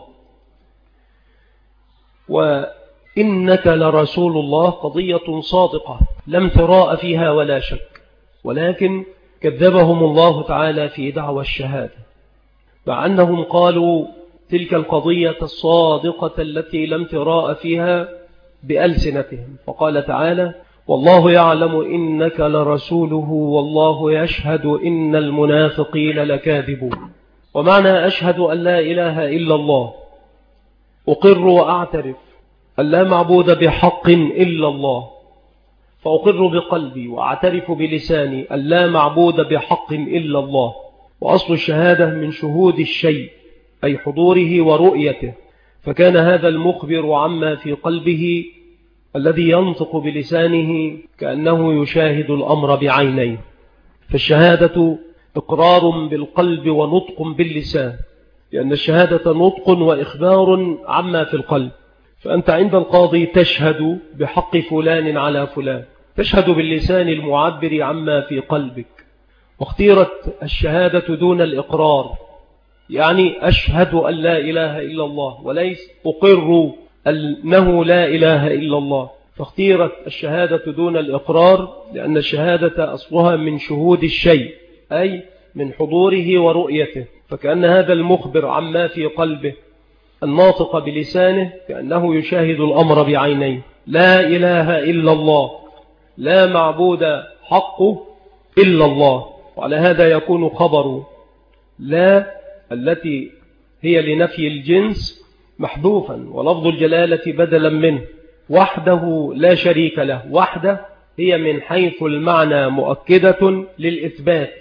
وإنك لرسول الله قضية صادقة لم تراء فيها ولا شك، ولكن كذبهم الله تعالى في دعوى الشهادة، مع أنهم قالوا تلك القضية الصادقة التي لم تراء فيها بألسنتهم. فقال تعالى: والله يعلم إنك لرسوله والله يشهد إن المنافقين لكاذبون. ومعنى أشهد أن لا إله إلا الله أقر وأعترف أن لا معبود بحق إلا الله، فأقر بقلبي وأعترف بلساني أن لا معبود بحق إلا الله. وأصل الشهادة من شهود الشيء أي حضوره ورؤيته، فكان هذا المخبر عما في قلبه الذي ينطق بلسانه كأنه يشاهد الأمر بعينيه. فالشهادة إقرار بالقلب ونطق باللسان، لأن الشهادة نطق وإخبار عما في القلب. فأنت عند القاضي تشهد بحق فلان على فلان، تشهد باللسان المعبر عما في قلبك. واختيرت الشهادة دون الإقرار، يعني أشهد أن لا إله إلا الله وليس أقر أنه لا إله إلا الله. فاختيرت الشهادة دون الإقرار لأن الشهادة أصلها من شهود الشيء أي من حضوره ورؤيته، فكأن هذا المخبر عما في قلبه الناطق بلسانه كأنه يشاهد الأمر بعينيه. لا إله إلا الله، لا معبود حقه إلا الله. وعلى هذا يكون خبر لا التي هي لنفي الجنس محذوفا، ولفظ الجلالة بدلا منه. وحده لا شريك له، وحده هي من حيث المعنى مؤكدة للإثبات،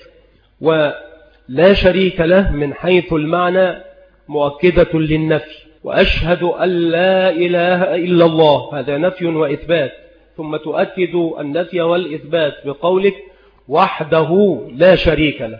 ولا شريك له من حيث المعنى مؤكدة للنفي. وأشهد أن لا إله إلا الله، هذا نفي وإثبات، ثم تؤكد النفي والإثبات بقولك وحده لا شريك له.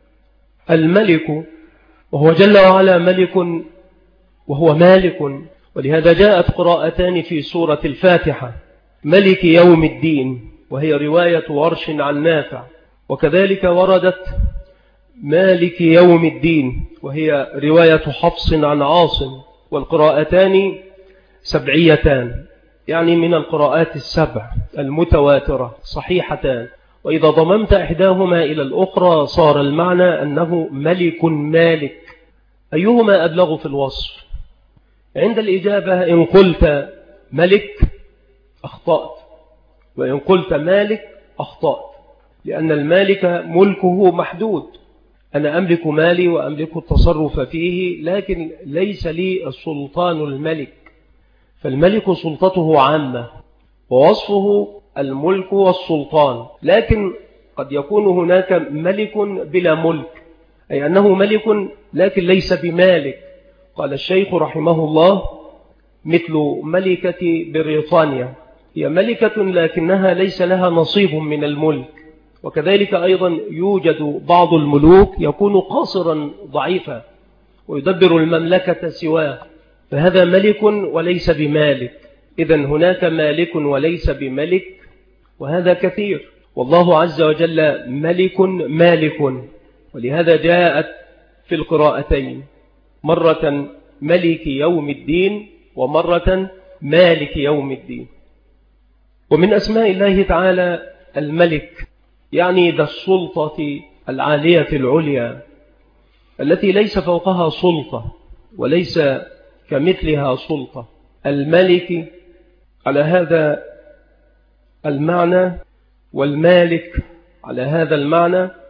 الملك وهو جل وعلا ملك وهو مالك، ولهذا جاءت قراءتان في سورة الفاتحة: ملك يوم الدين، وهي رواية ورش عن نافع، وكذلك وردت مالك يوم الدين، وهي رواية حفص عن عاصم. والقراءتان سبعيتان، يعني من القراءات السبع المتواترة صحيحتان، وإذا ضممت إحداهما إلى الأخرى صار المعنى أنه ملك مالك. أيهما أبلغ في الوصف؟ عند الإجابة إن قلت ملك أخطأت، وإن قلت مالك أخطأت، لأن المالك ملكه محدود. أنا أملك مالي وأملك التصرف فيه، لكن ليس لي السلطان الملك. فالملك سلطته عامة ووصفه الملك والسلطان، لكن قد يكون هناك ملك بلا ملك، أي أنه ملك لكن ليس بمالك. قال الشيخ رحمه الله: مثل ملكة بريطانيا، هي ملكة لكنها ليس لها نصيب من الملك. وكذلك أيضا يوجد بعض الملوك يكون قاصرا ضعيفا ويدبر المملكة سواه، فهذا ملك وليس بمالك. إذن هناك مالك وليس بملك، وهذا كثير. والله عز وجل ملك مالك، ولهذا جاءت في القراءتين مرة ملك يوم الدين ومرة مالك يوم الدين. ومن أسماء الله تعالى الملك، يعني ذا السلطة العالية العليا التي ليس فوقها سلطة وليس كمثلها سلطة. الملك على هذا المعنى والمالك على هذا المعنى،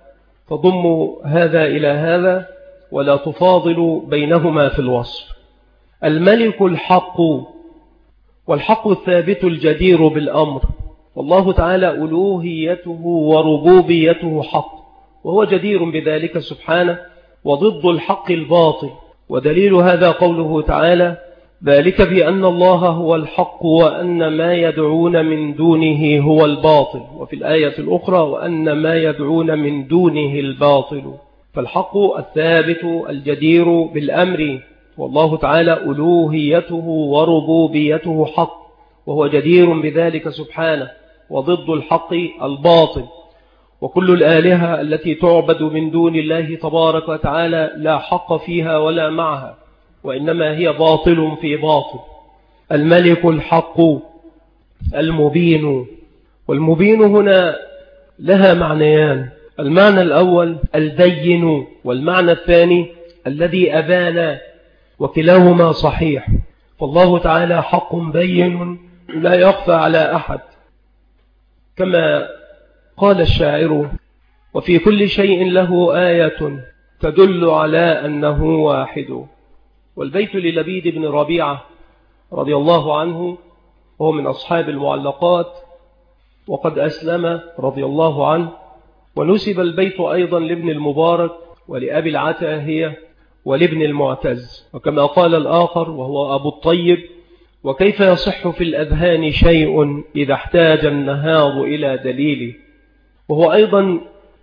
تضم هذا إلى هذا ولا تفاضل بينهما في الوصف. الملك الحق، والحق الثابت الجدير بالأمر، والله تعالى ألوهيته وربوبيته حق، وهو جدير بذلك سبحانه، وضد الحق الباطل. ودليل هذا قوله تعالى: ذلك بأن الله هو الحق وأن ما يدعون من دونه هو الباطل. وفي الآية الأخرى: وأن ما يدعون من دونه الباطل. فالحق الثابت الجدير بالأمر، والله تعالى ألوهيته وربوبيته حق، وهو جدير بذلك سبحانه، وضد الحق الباطل. وكل الآلهة التي تعبد من دون الله تبارك وتعالى لا حق فيها ولا معها، وإنما هي باطل في باطل. الملك الحق المبين، والمبين هنا لها معنيان: المعنى الأول البين، والمعنى الثاني الذي أبان، وكلاهما صحيح. فالله تعالى حق بين لا يخفى على أحد، كما قال الشاعر: وفي كل شيء له آية تدل على أنه واحد. والبيت للبيد بن ربيعة رضي الله عنه، وهو من أصحاب المعلقات، وقد أسلم رضي الله عنه. ونسب البيت أيضا لابن المبارك ولأبي العتاهية ولابن المعتز. وكما قال الآخر وهو أبو الطيب: وكيف يصح في الأذهان شيء إذا احتاج النهار إلى دليل. وهو أيضا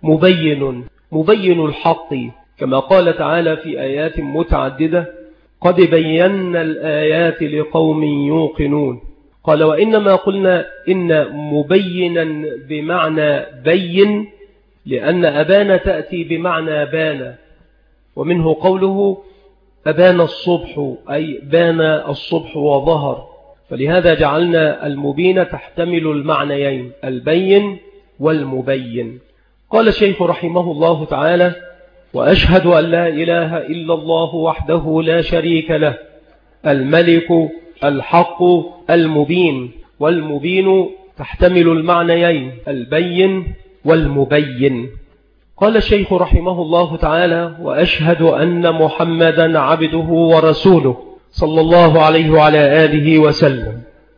مبين الحق، كما قال تعالى في آيات متعددة: قد بينا الآيات لقوم يوقنون. قال: وإنما قلنا إن مبينا بمعنى بين، لأن أبان تأتي بمعنى بان، ومنه قوله أبان الصبح، أي بان الصبح وظهر. فلهذا جعلنا المبين تحتمل المعنيين: البين والمبين. قال الشيخ رحمه الله تعالى: وأشهد أن لا إله إلا الله وحده لا شريك له، الملك الحق المبين. والمبين تحتمل المعنيين: البين والمبين. قال الشيخ رحمه الله تعالى: وأشهد أن محمدا عبده ورسوله صلى الله عليه وعلى آله وسلم.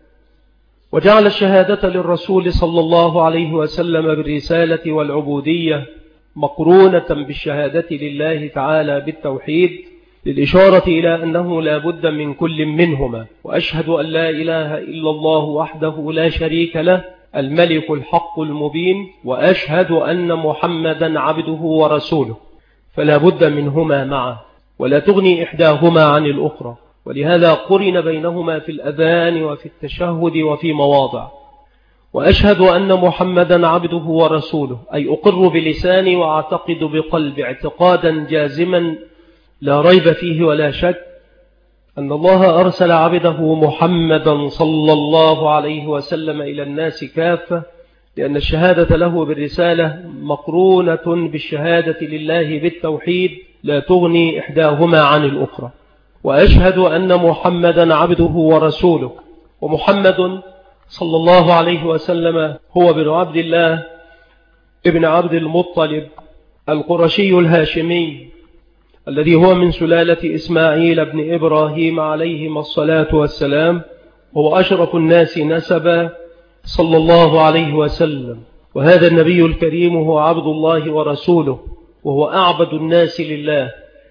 وجعل الشهادة للرسول صلى الله عليه وسلم بالرسالة والعبودية مقرونة بالشهادة لله تعالى بالتوحيد، للإشارة إلى أنه لا بد من كل منهما. وأشهد أن لا إله إلا الله وحده لا شريك له، الملك الحق المبين. وأشهد أن محمدا عبده ورسوله، فلا بد منهما معا، ولا تغني إحداهما عن الأخرى. ولهذا قرن بينهما في الأذان وفي التشهد وفي مواضع. وأشهد أن محمدا عبده ورسوله، أي أقر بلساني وأعتقد بقلبي اعتقادا جازما لا ريب فيه ولا شك أن الله أرسل عبده محمدا صلى الله عليه وسلم إلى الناس كافة، لأن الشهادة له بالرسالة مقرونة بالشهادة لله بالتوحيد، لا تغني إحداهما عن الأخرى. وأشهد أن محمدا عبده ورسوله. ومحمد صلى الله عليه وسلم هو بن عبد الله ابن عبد المطلب القرشي الهاشمي، الذي هو من سلالة إسماعيل بن إبراهيم عليهما الصلاة والسلام، وهو أشرف الناس نسبا صلى الله عليه وسلم. وهذا النبي الكريم هو عبد الله ورسوله، وهو أعبد الناس لله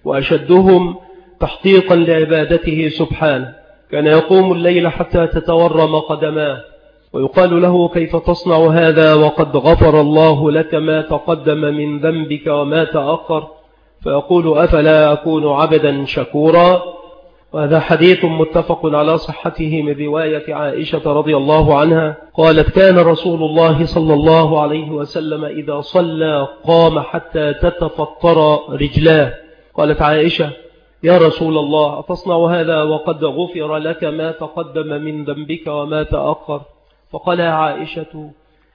وأشدهم تحقيقا لعبادته سبحانه. كان يقوم الليل حتى تتورم قدماه، ويقال له: كيف تصنع هذا وقد غفر الله لك ما تقدم من ذنبك وما تأخر؟ فيقول: أفلا أكون عبدا شكورا. وهذا حديث متفق على صحته من رواية عائشة رضي الله عنها قالت: كان رسول الله صلى الله عليه وسلم إذا صلى قام حتى تتفطر رجلاه. قالت عائشة: يا رسول الله، أتصنع هذا وقد غفر لك ما تقدم من ذنبك وما تأخر؟ فقال عائشة: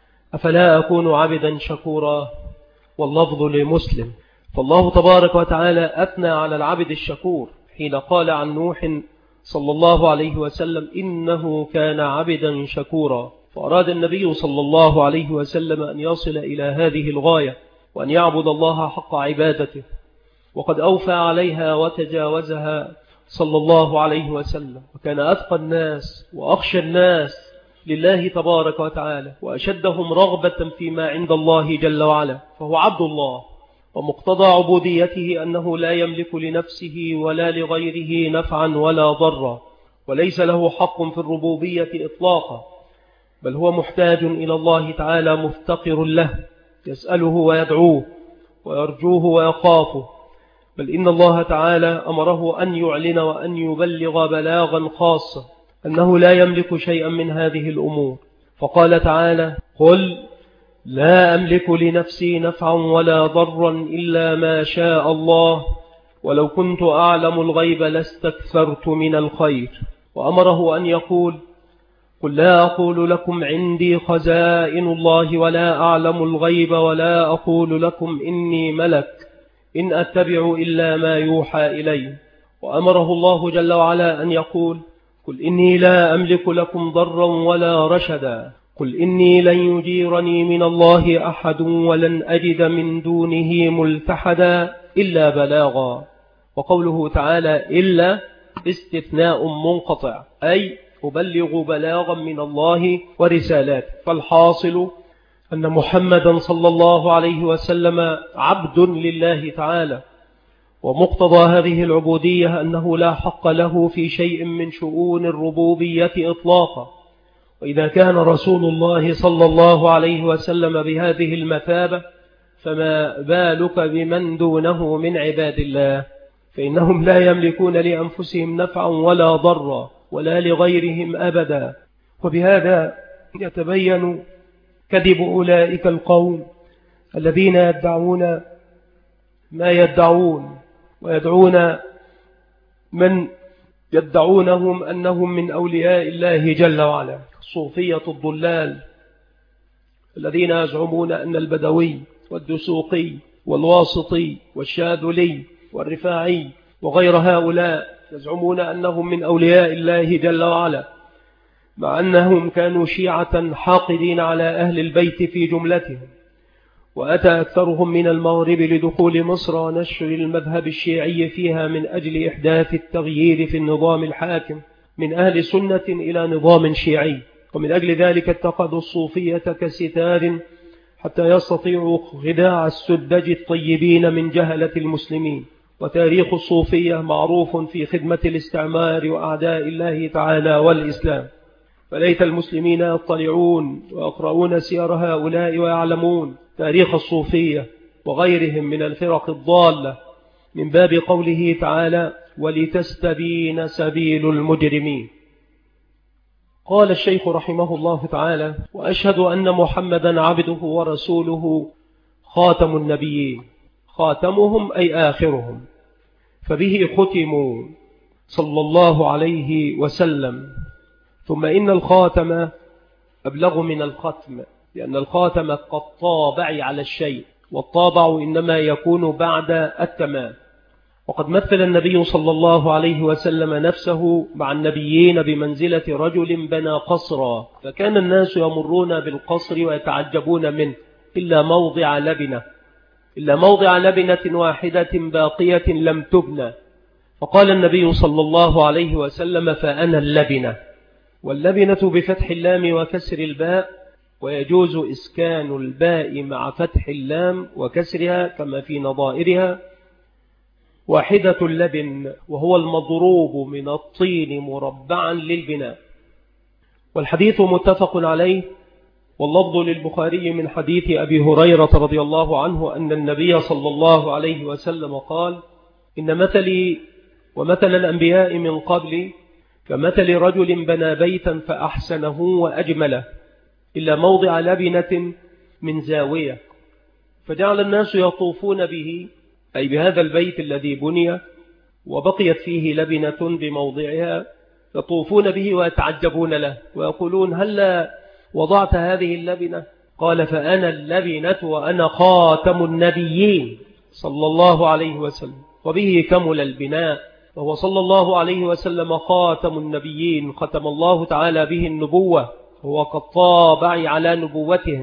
أفلا أكون عبدا شكورا؟ واللفظ لمسلم. فالله تبارك وتعالى أثنى على العبد الشكور حين قال عن نوح صلى الله عليه وسلم: إنه كان عبدا شكورا. فأراد النبي صلى الله عليه وسلم أن يصل إلى هذه الغاية، وأن يعبد الله حق عبادته، وقد أوفى عليها وتجاوزها صلى الله عليه وسلم، وكان أتقى الناس وأخشى الناس لله تبارك وتعالى، وأشدهم رغبة فيما عند الله جل وعلا، فهو عبد الله، ومقتضى عبوديته أنه لا يملك لنفسه ولا لغيره نفعا ولا ضرا، وليس له حق في الربوبية إطلاقا، بل هو محتاج إلى الله تعالى مفتقر له، يسأله ويدعوه ويرجوه ويخافه، بل إن الله تعالى أمره أن يعلن وأن يبلغ بلاغا خاصا أنه لا يملك شيئا من هذه الأمور، فقال تعالى: قل لا أملك لنفسي نفعا ولا ضرا إلا ما شاء الله ولو كنت أعلم الغيب لاستكثرت من الخير. وأمره أن يقول: قل لا أقول لكم عندي خزائن الله ولا أعلم الغيب ولا أقول لكم إني ملك إن أتبع إلا ما يوحى إلي. وأمره الله جل وعلا أن يقول: قل إني لا أملك لكم ضرا ولا رشدا، قل إني لن يجيرني من الله أحد ولن أجد من دونه ملتحدا إلا بلاغا. وقوله تعالى إلا استثناء منقطع، أي أبلغ بلاغا من الله ورسالاته. فالحاصل أن محمدا صلى الله عليه وسلم عبد لله تعالى، ومقتضى هذه العبودية أنه لا حق له في شيء من شؤون الربوبية إطلاقا. وإذا كان رسول الله صلى الله عليه وسلم بهذه المثابة، فما بالك بمن دونه من عباد الله، فإنهم لا يملكون لأنفسهم نفعا ولا ضرا ولا لغيرهم أبدا. وبهذا يتبين كذب أولئك القوم الذين يدعون ما يدعون، ويدعون من يدعونهم أنهم من أولياء الله جل وعلا، الصوفية الضلال الذين يزعمون أن البدوي والدسوقي والواسطي والشاذلي والرفاعي وغير هؤلاء يزعمون أنهم من أولياء الله جل وعلا، مع أنهم كانوا شيعة حاقدين على أهل البيت في جملتهم. وأتى أكثرهم من المغرب لدخول مصر ونشر المذهب الشيعي فيها من أجل إحداث التغيير في النظام الحاكم من أهل سنة إلى نظام شيعي، ومن أجل ذلك اتخذوا الصوفية كستار حتى يستطيعوا خداع السدج الطيبين من جهلة المسلمين. وتاريخ الصوفية معروف في خدمة الاستعمار وأعداء الله تعالى والإسلام، فليت المسلمين يطلعون ويقرؤون سير هؤلاء ويعلمون تاريخ الصوفية وغيرهم من الفرق الضالة، من باب قوله تعالى: ولتستبين سبيل المجرمين. قال الشيخ رحمه الله تعالى: وأشهد أن محمدا عبده ورسوله خاتم النبيين، خاتمهم أي آخرهم، فبه ختموا صلى الله عليه وسلم. ثم إن الخاتم أبلغ من الختم، لأن الخاتم كالطابع على الشيء، والطابع إنما يكون بعد التمام. وقد مثل النبي صلى الله عليه وسلم نفسه مع النبيين بمنزلة رجل بنى قصرا، فكان الناس يمرون بالقصر ويتعجبون منه إلا موضع لبنة واحدة باقية لم تبنى، فقال النبي صلى الله عليه وسلم: فأنا اللبنة. واللبنة بفتح اللام وكسر الباء، ويجوز إسكان الباء مع فتح اللام وكسرها كما في نظائرها. واحدة اللبن، وهو المضروب من الطين مربعا للبناء. والحديث متفق عليه، واللفظ للبخاري من حديث أبي هريرة رضي الله عنه أن النبي صلى الله عليه وسلم قال: إن مثلي ومثل الأنبياء من قبلي كمثل رجل بنى بيتا فأحسنه وأجمله إلا موضع لبنة من زاوية، فجعل الناس يطوفون به، أي بهذا البيت الذي بني وبقيت فيه لبنة بموضعها، يطوفون به ويتعجبون له ويقولون: هل وضعت هذه اللبنة؟ قال: فأنا اللبنة وأنا خاتم النبيين صلى الله عليه وسلم. وبه كمل البناء، وهو صلى الله عليه وسلم خاتم النبيين، ختم الله تعالى به النبوة، هو كالطابع على نبوتهم.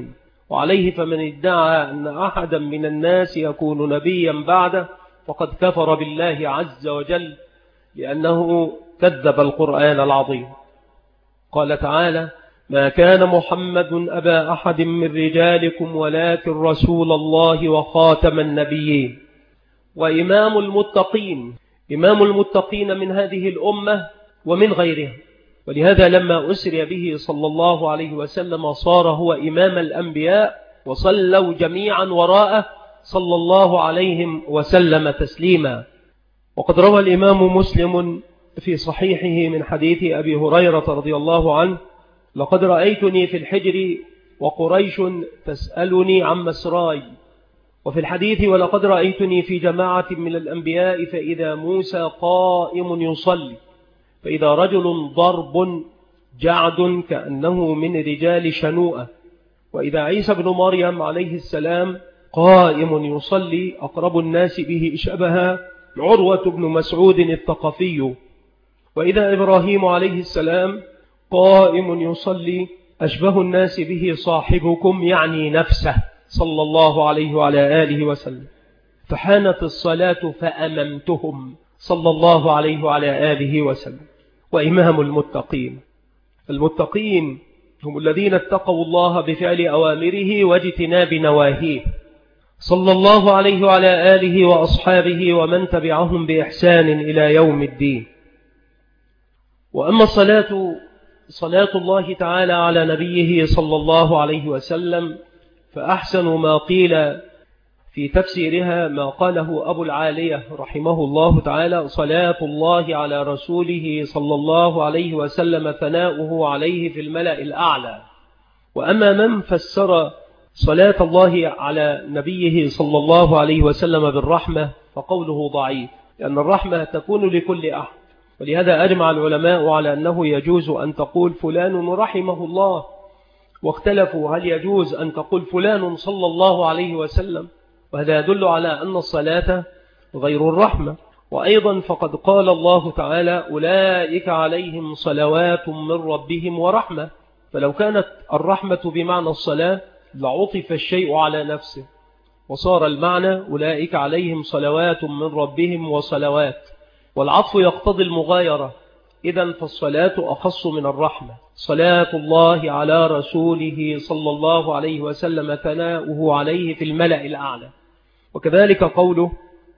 وعليه فمن ادعى أن أحدا من الناس يكون نبيا بعده فقد كفر بالله عز وجل لأنه كذب القرآن العظيم. قال تعالى: ما كان محمد أبا أحد من رجالكم ولكن رسول الله وخاتم النبيين وإمام المتقين، إمام المتقين من هذه الأمة ومن غيرها. ولهذا لما أسري به صلى الله عليه وسلم صار هو إمام الأنبياء وصلوا جميعا وراءه صلى الله عليه وسلم تسليما. وقد روى الإمام مسلم في صحيحه من حديث أبي هريرة رضي الله عنه: لقد رأيتني في الحجر وقريش تسألني عن مسراي. وفي الحديث: ولقد رأيتني في جماعة من الأنبياء فإذا موسى قائم يصلي، فإذا رجل ضرب جعد كأنه من رجال شنوءة، وإذا عيسى بن مريم عليه السلام قائم يصلي أقرب الناس به شبها عروة بن مسعود الثقفي، وإذا إبراهيم عليه السلام قائم يصلي أشبه الناس به صاحبكم، يعني نفسه صلى الله عليه وعلى آله وسلم. فحانت الصلاة فأممتهم صلى الله عليه وعلى آله وسلم. وإمام المتقين، المتقين هم الذين اتقوا الله بفعل أوامره واجتناب نواهيه صلى الله عليه وعلى آله وأصحابه ومن تبعهم بإحسان إلى يوم الدين. وأما الصلاة، صلاة الله تعالى على نبيه صلى الله عليه وسلم، فأحسن ما قيل في تفسيرها ما قاله أبو العالية رحمه الله تعالى: صلاة الله على رسوله صلى الله عليه وسلم ثناؤه عليه في الملأ الأعلى. وأما من فسر صلاة الله على نبيه صلى الله عليه وسلم بالرحمة فقوله ضعيف، لأن الرحمة تكون لكل أحد. ولهذا أجمع العلماء على أنه يجوز أن تقول فلان رحمه الله، واختلفوا هل يجوز أن تقول فلان صلى الله عليه وسلم، وهذا يدل على أن الصلاة غير الرحمة. وأيضا فقد قال الله تعالى: أولئك عليهم صلوات من ربهم ورحمة. فلو كانت الرحمة بمعنى الصلاة لعطف الشيء على نفسه وصار المعنى أولئك عليهم صلوات من ربهم وصلوات، والعطف يقتضي المغايرة. إذن فالصلاة أخص من الرحمة. صلاة الله على رسوله صلى الله عليه وسلم ثناؤه عليه في الملأ الأعلى. وكذلك قوله: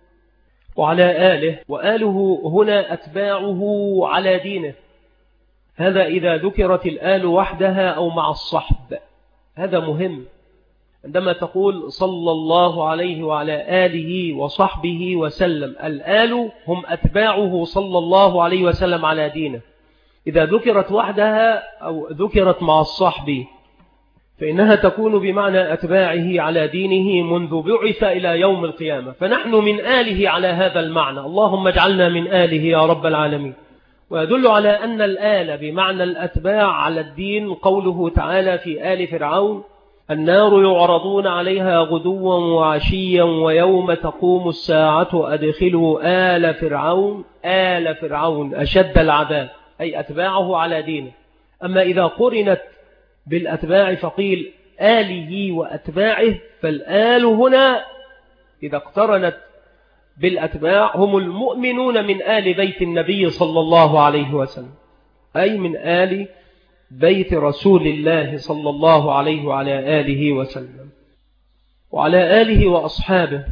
وعلى آله، وآله هنا أتباعه على دينه. هذا إذا ذكرت الآل وحدها أو مع الصحب، هذا مهم. عندما تقول صلى الله عليه وعلى آله وصحبه وسلم، الآل هم أتباعه صلى الله عليه وسلم على دينه. إذا ذكرت وحدها أو ذكرت مع الصحب فإنها تكون بمعنى أتباعه على دينه منذ بعث إلى يوم القيامة، فنحن من آله على هذا المعنى. اللهم اجعلنا من آله يا رب العالمين. ويدل على أن الآل بمعنى الأتباع على الدين قوله تعالى في آل فرعون: النار يعرضون عليها غدوا وعشيا ويوم تقوم الساعة أدخلوا آل فرعون، آل فرعون أشد العذاب، أي أتباعه على دينه. أما إذا قرنت بالأتباع فقيل آله وأتباعه، فالآل هنا إذا اقترنت بالأتباع هم المؤمنون من آل بيت النبي صلى الله عليه وسلم، أي من آل بيت رسول الله صلى الله عليه وعلى آله وسلم. وعلى آله وأصحابه،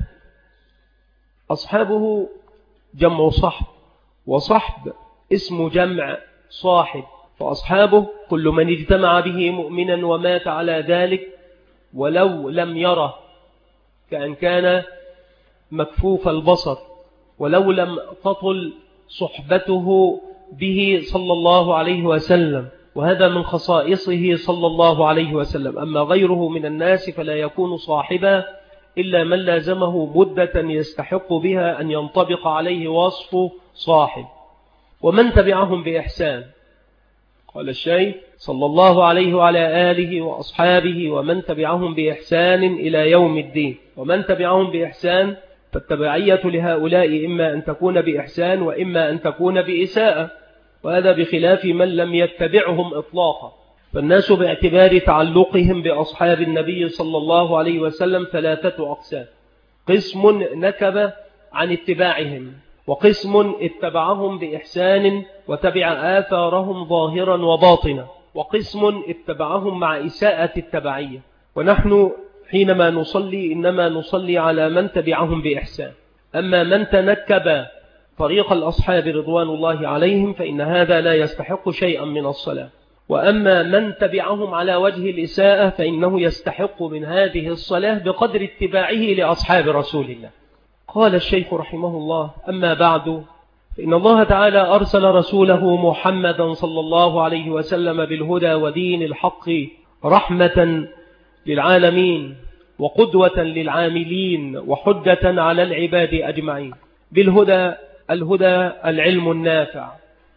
أصحابه جمع صحب، وصحب اسم جمع صاحب، فأصحابه كل من اجتمع به مؤمنا ومات على ذلك ولو لم يره، كأن كان مكفوف البصر، ولو لم تطل صحبته به صلى الله عليه وسلم، وهذا من خصائصه صلى الله عليه وسلم. أما غيره من الناس فلا يكون صاحبا إلا من لازمه مدة يستحق بها أن ينطبق عليه وصف صاحب. ومن تبعهم بإحسان، قال الشيخ صلى الله عليه وعلى آله وأصحابه ومن تبعهم بإحسان إلى يوم الدين. ومن تبعهم بإحسان فالتبعية لهؤلاء إما أن تكون بإحسان وإما أن تكون بإساءة، وهذا بخلاف من لم يتبعهم إطلاقا. فالناس باعتبار تعلقهم بأصحاب النبي صلى الله عليه وسلم 3 أقسام: قسم نكب عن اتباعهم، وقسم اتبعهم بإحسان وتبع آثارهم ظاهرا وباطنا، وقسم اتبعهم مع إساءة التبعية. ونحن حينما نصلي إنما نصلي على من تبعهم بإحسان. أما من تنكب طريق الأصحاب رضوان الله عليهم فإن هذا لا يستحق شيئا من الصلاة. وأما من تبعهم على وجه الإساءة فإنه يستحق من هذه الصلاة بقدر اتباعه لأصحاب رسول الله. قال الشيخ رحمه الله: أما بعد، فإن الله تعالى أرسل رسوله محمدا صلى الله عليه وسلم بالهدى ودين الحق رحمة للعالمين وقدوة للعاملين وحجة على العباد أجمعين. بالهدى، الهدى العلم النافع،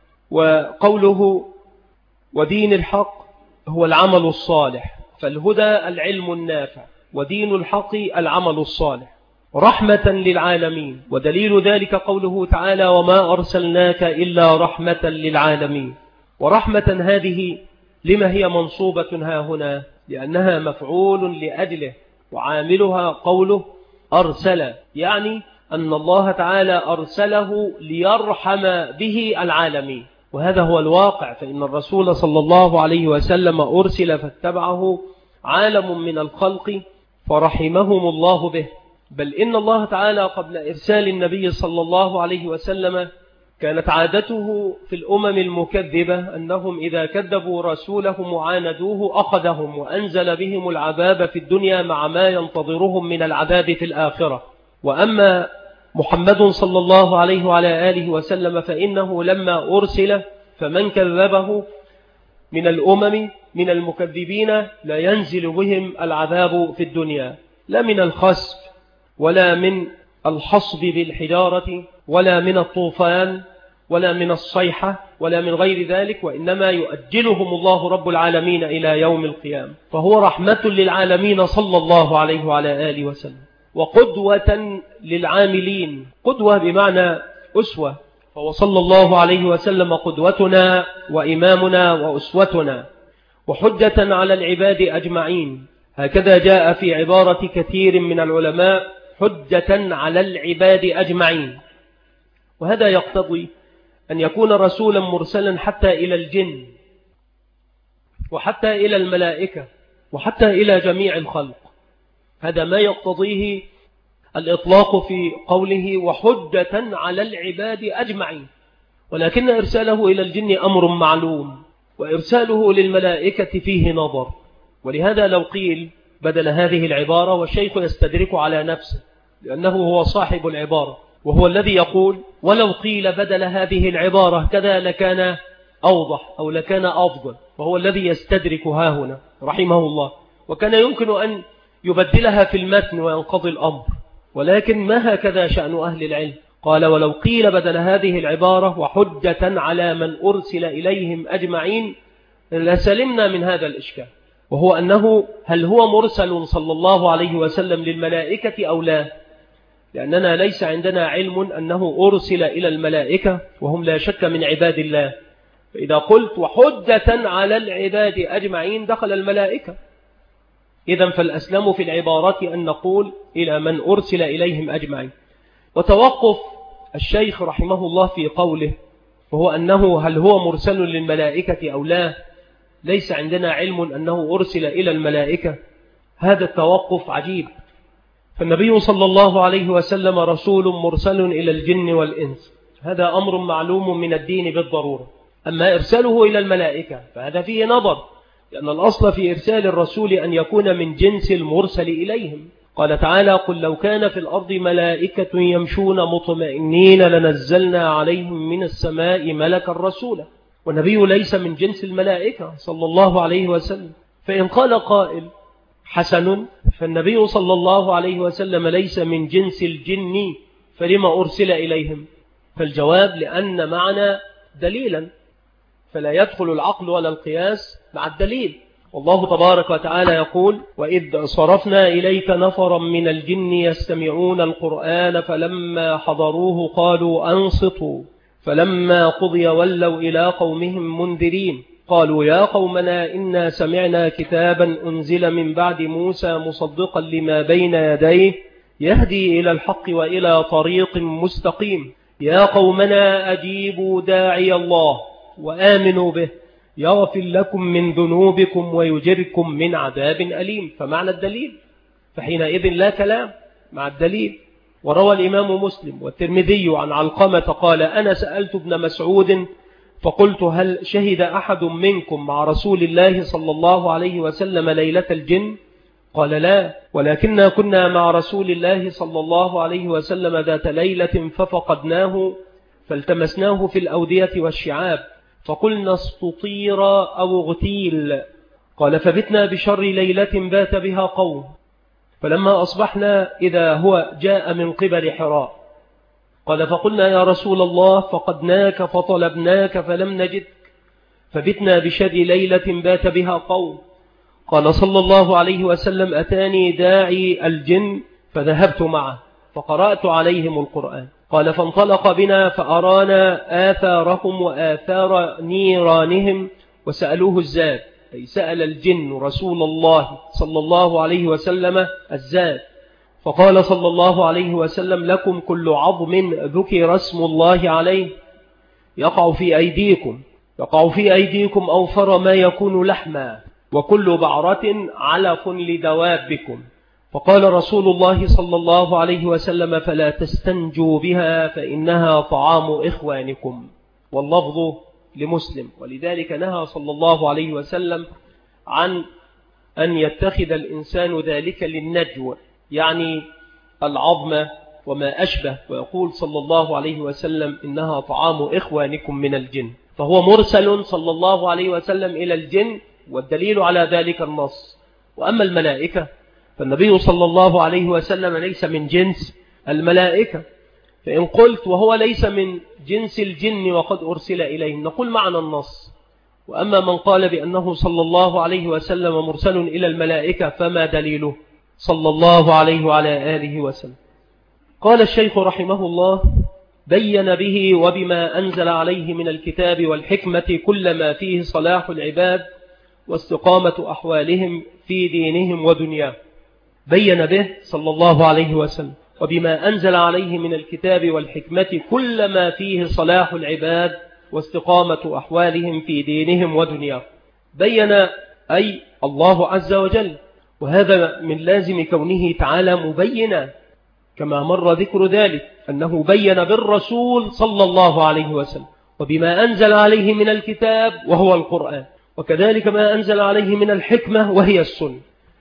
وقوله ودين الحق هو العمل الصالح، فالهدى العلم النافع ودين الحق العمل الصالح رحمة للعالمين. ودليل ذلك قوله تعالى: وما أرسلناك إلا رحمة للعالمين. ورحمة هذه لما هي منصوبة ها هنا؟ لأنها مفعول لأجله، وعاملها قوله أرسل، يعني أن الله تعالى أرسله ليرحم به العالمين. وهذا هو الواقع، فإن الرسول صلى الله عليه وسلم أرسل فاتبعه عالم من الخلق فرحمهم الله به. بل إن الله تعالى قبل إرسال النبي صلى الله عليه وسلم كانت عادته في الأمم المكذبة أنهم إذا كذبوا رسولهم وعاندوه أخذهم وأنزل بهم العذاب في الدنيا مع ما ينتظرهم من العذاب في الآخرة. وأما محمد صلى الله عليه وعلى آله وسلم فإنه لما أرسل فمن كذبه من الأمم من المكذبين لا ينزل بهم العذاب في الدنيا، لا من الخسف ولا من الحصب بالحجارة ولا من الطوفان ولا من الصيحة ولا من غير ذلك، وإنما يؤجلهم الله رب العالمين إلى يوم القيامة. فهو رحمة للعالمين صلى الله عليه وعلى آله وسلم، وقدوة للعاملين. قدوة بمعنى أسوة، فهو صلى الله عليه وسلم قدوتنا وإمامنا وأسوتنا، وحجة على العباد أجمعين. هكذا جاء في عبارة كثير من العلماء: حجة على العباد أجمعين. وهذا يقتضي أن يكون رسولا مرسلا حتى إلى الجن وحتى إلى الملائكة وحتى إلى جميع الخلق. هذا ما يقتضيه الإطلاق في قوله وحجة على العباد أجمعين. ولكن إرساله إلى الجن أمر معلوم، وإرساله للملائكة فيه نظر. ولهذا لو قيل بدل هذه العبارة، والشيخ يستدرك على نفسه لأنه هو صاحب العبارة وهو الذي يقول: ولو قيل بدل هذه العبارة كذا لكان أوضح أو لكان أفضل، وهو الذي يستدرك ها هنا رحمه الله. وكان يمكن أن يبدلها في المتن وينقضي الأمر، ولكن ما هكذا شأن أهل العلم. قال: ولو قيل بدل هذه العبارة وحجة على من أرسل إليهم أجمعين لسلمنا من هذا الإشكال، وهو أنه هل هو مرسل صلى الله عليه وسلم للملائكة أو لا؟ لأننا ليس عندنا علم أنه أرسل إلى الملائكة وهم لا شك من عباد الله. فإذا قلت وحجة على العباد أجمعين دخل الملائكة. إذن فالأسلم في العبارة أن نقول إلى من أرسل إليهم أجمعين. وتوقف الشيخ رحمه الله في قوله وهو أنه هل هو مرسل للملائكة أو لا، ليس عندنا علم أنه أرسل إلى الملائكة. هذا التوقف عجيب، فالنبي صلى الله عليه وسلم رسول مرسل إلى الجن والإنس، هذا أمر معلوم من الدين بالضرورة. أما إرساله إلى الملائكة فهذا فيه نظر، لأن الأصل في إرسال الرسول أن يكون من جنس المرسل إليهم. قال تعالى: قل لو كان في الأرض ملائكة يمشون مطمئنين لنزلنا عليهم من السماء ملكا رسولا. والنبي ليس من جنس الملائكة صلى الله عليه وسلم. فإن قال قائل: حسن، فالنبي صلى الله عليه وسلم ليس من جنس الجن فلما أرسل إليهم؟ فالجواب: لأن معنا دليلا، فلا يدخل العقل ولا القياس مع الدليل. والله تبارك وتعالى يقول: وإذ صرفنا إليك نفرا من الجن يستمعون القرآن فلما حضروه قالوا أنصتوا فلما قضي ولوا إلى قومهم منذرين. قالوا يا قومنا إنا سمعنا كتابا أنزل من بعد موسى مصدقا لما بين يديه يهدي إلى الحق وإلى طريق مستقيم يا قومنا أجيبوا داعي الله وآمنوا به يغفر لكم من ذنوبكم ويجركم من عذاب أليم. فمعنى الدليل، فحينئذ لا كلام مع الدليل. وروى الإمام مسلم والترمذي عن علقمة قال أنا سألت ابن مسعود فقلت هل شهد أحد منكم مع رسول الله صلى الله عليه وسلم ليلة الجن؟ قال لا، ولكننا كنا مع رسول الله صلى الله عليه وسلم ذات ليلة ففقدناه فالتمسناه في الأودية والشعاب فقلنا استطير أو اغتيل. قال فبتنا بشر ليلة بات بها قوم، فلما أصبحنا إذا هو جاء من قبل حراء. قال فقلنا يا رسول الله فقدناك فطلبناك فلم نجدك، فبتنا بشر ليلة بات بها قوم. قال صلى الله عليه وسلم أتاني داعي الجن فذهبت معه فقرأت عليهم القرآن. قال فانطلق بنا فأرانا آثارهم وآثار نيرانهم وسألوه الزاد، أي سأل الجن رسول الله صلى الله عليه وسلم الزاد. فقال صلى الله عليه وسلم لكم كل عظم ذكر اسم الله عليه يقع في أيديكم أوفر ما يكون لحما، وكل بعرة علف لدوابكم. فقال رسول الله صلى الله عليه وسلم فلا تستنجوا بها فإنها طعام إخوانكم، واللفظ لمسلم. ولذلك نهى صلى الله عليه وسلم عن أن يتخذ الإنسان ذلك للنجو، يعني العظم وما أشبه، ويقول صلى الله عليه وسلم إنها طعام إخوانكم من الجن، فهو مرسل صلى الله عليه وسلم إلى الجن، والدليل على ذلك النص. وأما الملائكة فالنبي صلى الله عليه وسلم ليس من جنس الملائكة، فإن قلت وهو ليس من جنس الجن وقد أرسل إليهم نقول معنى النص. وأما من قال بأنه صلى الله عليه وسلم مرسل إلى الملائكة فما دليله صلى الله عليه وعلى آله وسلم؟ قال الشيخ رحمه الله بين به وبما أنزل عليه من الكتاب والحكمة كل ما فيه صلاح العباد واستقامة أحوالهم في دينهم ودنياهم. بين به صلى الله عليه وسلم وبما أنزل عليه من الكتاب والحكمة كل ما فيه صلاح العباد واستقامة أحوالهم في دينهم ودنياهم. بين أي الله عز وجل، وهذا من لازم كونه تعالى مبينا، كما مر ذكر ذلك أنه بين بالرسول صلى الله عليه وسلم وبما أنزل عليه من الكتاب وهو القرآن، وكذلك ما أنزل عليه من الحكمة وهي السنة.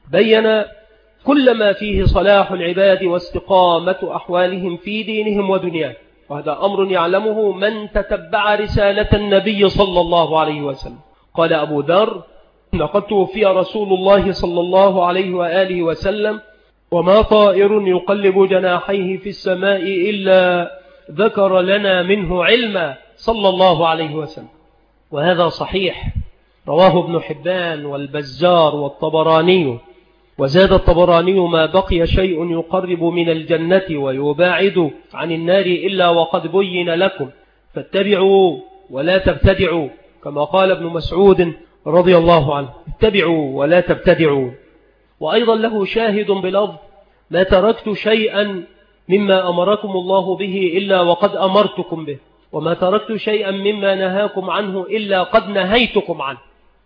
بين كل ما فيه صلاح العباد واستقامة أحوالهم في دينهم ودنياهم، وهذا أمر يعلمه من تتبع رسالة النبي صلى الله عليه وسلم. قال أبو ذر لقد توفي رسول الله صلى الله عليه وآله وسلم وما طائر يقلب جناحيه في السماء إلا ذكر لنا منه علما صلى الله عليه وسلم. وهذا صحيح، رواه ابن حبان والبزار والطبراني. وزاد الطبراني ما بقي شيء يقرب من الجنة ويباعد عن النار إلا وقد بين لكم فاتبعوا ولا تبتدعوا، كما قال ابن مسعود رضي الله عنه اتبعوا ولا تبتدعوا. وأيضا له شاهد بلفظ ما تركت شيئا مما أمركم الله به إلا وقد أمرتكم به، وما تركت شيئا مما نهاكم عنه إلا قد نهيتكم عنه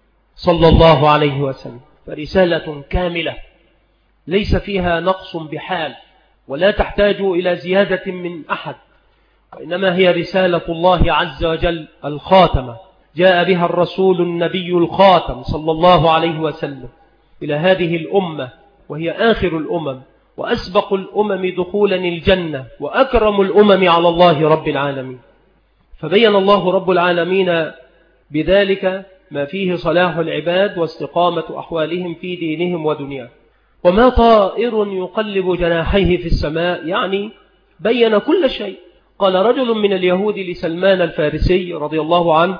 صلى الله عليه وسلم. فرسالة كاملة ليس فيها نقص بحال، ولا تحتاج إلى زيادة من أحد، وإنما هي رسالة الله عز وجل الخاتمة، جاء بها الرسول النبي الخاتم صلى الله عليه وسلم إلى هذه الأمة، وهي آخر الأمم وأسبق الأمم دخولا الجنة وأكرم الأمم على الله رب العالمين. فبين الله رب العالمين بذلك ما فيه صلاح العباد واستقامة أحوالهم في دينهم ودنياهم. وما طائر يقلب جناحيه في السماء، يعني بين كل شيء. قال رجل من اليهود لسلمان الفارسي رضي الله عنه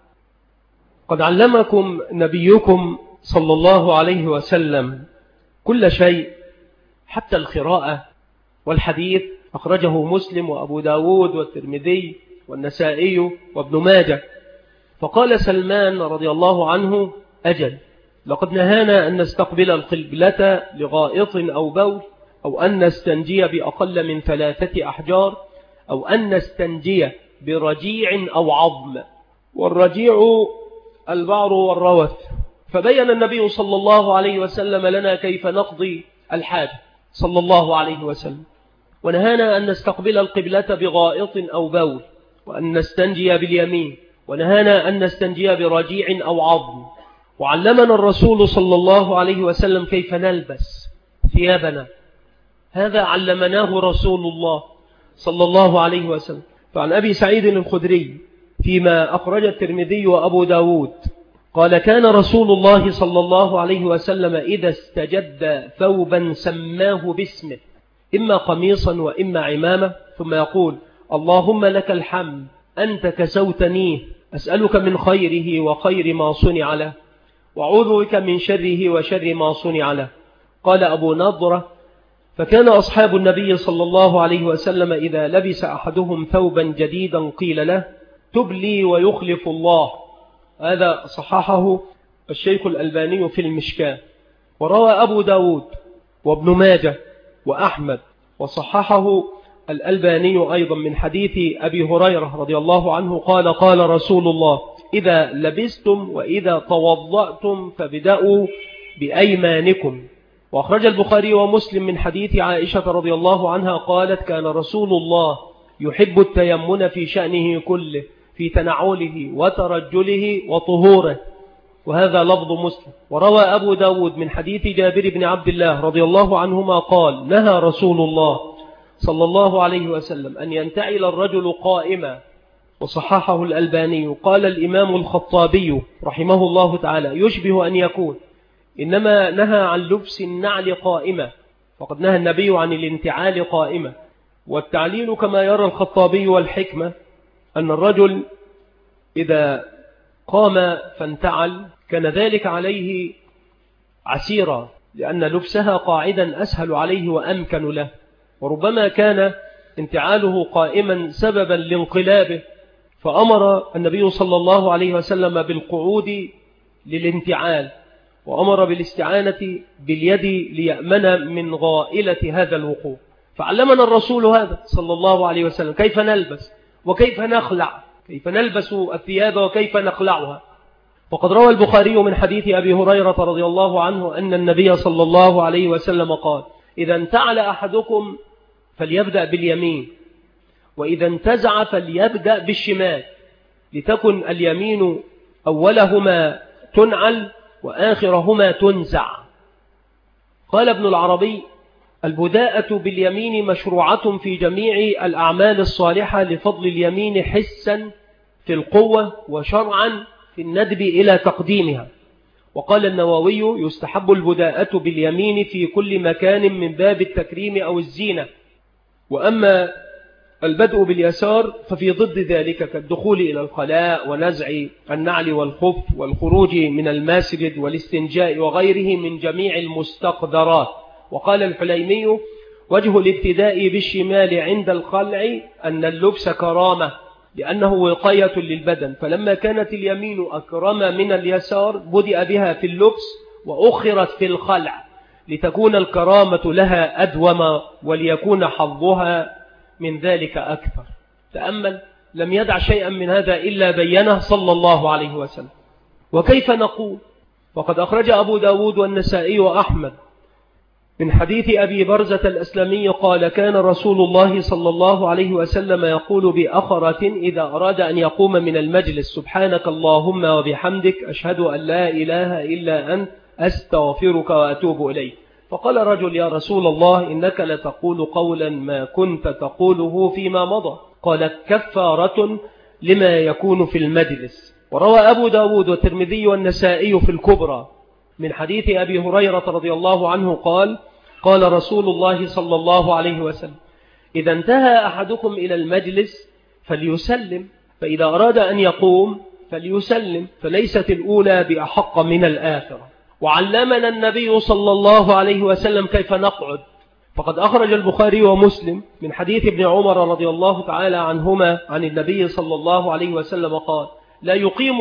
قد علمكم نبيكم صلى الله عليه وسلم كل شيء حتى القراءة والحديث. أخرجه مسلم وأبو داود والترمذي والنسائي وابن ماجه. فقال سلمان رضي الله عنه: أجل، لقد نهانا أن نستقبل القبلة لغائط أو بول، أو أن نستنجي بأقل من 3 أحجار، أو أن نستنجي برجيع أو عظم. والرجيع البعر والروث. فبين النبي صلى الله عليه وسلم لنا كيف نقضي الحاجة صلى الله عليه وسلم، ونهانا أن نستقبل القبلة بغائط أو بول، وأن نستنجي باليمين، ونهانا أن نستنجي برجيع أو عظم. وعلمنا الرسول صلى الله عليه وسلم كيف نلبس ثيابنا، هذا علمناه رسول الله صلى الله عليه وسلم. فعن أبي سعيد الخدري فيما أخرج الترمذي وأبو داود قال: كان رسول الله صلى الله عليه وسلم إذا استجد ثوبا سماه باسمه، إما قميصا وإما عمامة، ثم يقول: اللهم لك الحمد أنت كسوتنيه، أسألك من خيره وخير ما صنع له، وأعوذ بك من شره وشر ما صنع له. قال أبو نضرة: فكان أصحاب النبي صلى الله عليه وسلم إذا لبس أحدهم ثوبا جديدا قيل له: تبلي ويخلف الله. هذا صححه الشيخ الألباني في المشكاة. وروى أبو داود وابن ماجه وأحمد وصححه الألباني أيضا من حديث أبي هريرة رضي الله عنه قال: قال رسول الله: إذا لبستم وإذا توضأتم فابدأوا بأيمانكم. وأخرج البخاري ومسلم من حديث عائشة رضي الله عنها قالت: كان رسول الله يحب التيمن في شأنه كله، في تنعله وترجله وطهوره. وهذا لفظ مسلم. وروى أبو داود من حديث جابر بن عبد الله رضي الله عنهما قال: نهى رسول الله صلى الله عليه وسلم أن ينتعل الرجل قائما، وصححه الألباني. قال الإمام الخطابي رحمه الله تعالى: يشبه أن يكون إنما نهى عن لبس النعل قائمة، فقد نهى النبي عن الانتعال قائمة. والتعليل كما يرى الخطابي والحكمة أن الرجل إذا قام فانتعل كان ذلك عليه عسيرا، لأن لبسها قاعدا أسهل عليه وأمكن له، وربما كان انتعاله قائما سببا لانقلابه، فأمر النبي صلى الله عليه وسلم بالقعود للانتعال، وأمر بالاستعانة باليد ليأمن من غائلة هذا الوقوع. فعلمنا الرسول هذا صلى الله عليه وسلم كيف نلبس وكيف نخلع، كيف نلبس الثياب وكيف نخلعها. وقد روى البخاري من حديث أبي هريرة رضي الله عنه أن النبي صلى الله عليه وسلم قال: إذا انتعل أحدكم فليبدأ باليمين، وإذا انتزع فليبدأ بالشمال، لتكن اليمين أولهما تنعل وآخرهما تنزع. قال ابن العربي: البداءة باليمين مشروعة في جميع الأعمال الصالحة لفضل اليمين حسا في القوة، وشرعا في الندب إلى تقديمها. وقال النووي: يستحب البداءة باليمين في كل مكان من باب التكريم أو الزينة. وأما البدء باليسار ففي ضد ذلك كالدخول إلى الخلاء ونزع النعل والخف والخروج من المسجد والاستنجاء وغيره من جميع المستقدرات. وقال الحليمي: وجه الابتداء بالشمال عند الخلع أن اللبس كرامة، لأنه وقاية للبدن، فلما كانت اليمين أكرم من اليسار بدأ بها في اللبس وأخرت في الخلع، لتكون الكرامة لها أدوم وليكون حظها من ذلك أكثر. تأمل، لم يدع شيئا من هذا إلا بينه صلى الله عليه وسلم. وكيف نقول؟ وقد أخرج أبو داود والنسائي وأحمد من حديث أبي برزة الأسلمي قال: كان رسول الله صلى الله عليه وسلم يقول بأخرة إذا أراد أن يقوم من المجلس: سبحانك اللهم وبحمدك، أشهد أن لا إله إلا أنت، أستغفرك وأتوب إليك. فقال رجل: يا رسول الله، إنك لتقول قولا ما كنت تقوله فيما مضى. قال: كفارة لما يكون في المجلس. وروى أبو داود والترمذي والنسائي في الكبرى من حديث أبي هريرة رضي الله عنه قال: قال رسول الله صلى الله عليه وسلم: إذا انتهى أحدكم إلى المجلس فليسلم، فإذا أراد أن يقوم فليسلم، فليست الأولى بأحق من الآخرة. وعلمنا النبي صلى الله عليه وسلم كيف نقعد. فقد أخرج البخاري ومسلم من حديث ابن عمر رضي الله تعالى عنهما عن النبي صلى الله عليه وسلم قال: لا يقيم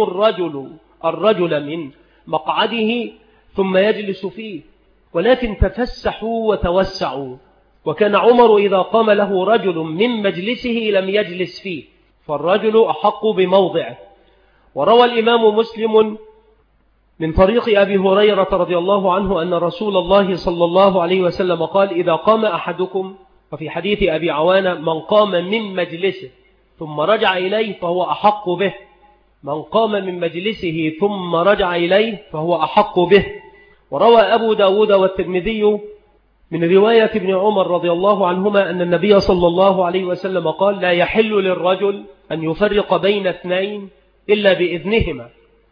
الرجل من مقعده ثم يجلس فيه، ولكن تفسحوا وتوسعوا. وكان عمر إذا قام له رجل من مجلسه لم يجلس فيه، فالرجل أحق بموضعه. وروى الإمام مسلم من طريق أبي هريرة رضي الله عنه أن رسول الله صلى الله عليه وسلم قال: إذا قام أحدكم، وفي حديث أبي عوانة: من قام من مجلسه ثم رجع إليه فهو أحق به. من قام من مجلسه ثم رجع إليه فهو أحق به. وروى أبو داود والترمذي من رواية ابن عمر رضي الله عنهما أن النبي صلى الله عليه وسلم قال: لا يحل للرجل أن يفرق بين اثنين إلا بإذنهما.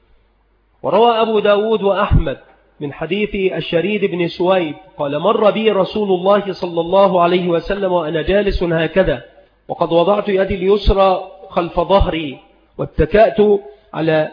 وروى أبو داود وأحمد من حديث الشريد بن سويد قال: مر بي رسول الله صلى الله عليه وسلم وأنا جالس هكذا، وقد وضعت يدي اليسرى خلف ظهري واتكأت على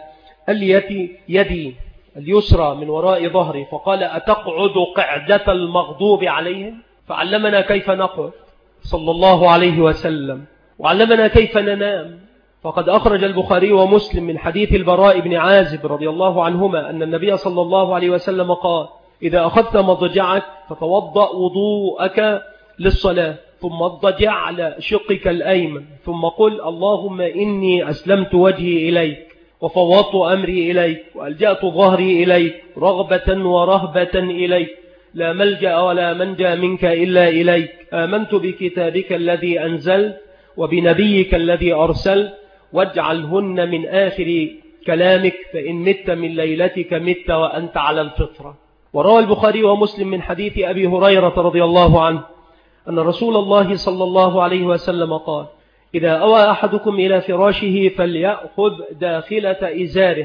الية يدي اليسرى من وراء ظهري، فقال: أتقعد قعدة المغضوب عليهم؟ فعلمنا كيف نقعد صلى الله عليه وسلم، وعلمنا كيف ننام. فقد أخرج البخاري ومسلم من حديث البراء بن عازب رضي الله عنهما أن النبي صلى الله عليه وسلم قال: إذا أخذت مضجعك فتوضأ وضوءك للصلاة، ثم اضجع على شقك الأيمن، ثم قل: اللهم إني أسلمت وجهي إليك وفوضت أمري إليك وألجأت ظهري إليك رغبة ورهبة إليك، لا ملجأ ولا منجا منك إلا إليك، آمنت بكتابك الذي أنزلت وبنبيك الذي أرسلت، واجعلهن من آخر كلامك، فإن مت من ليلتك مت وأنت على الفطرة. وروى البخاري ومسلم من حديث أبي هريرة رضي الله عنه أن رسول الله صلى الله عليه وسلم قال: إذا أوى أحدكم إلى فراشه فليأخذ داخلة إزاره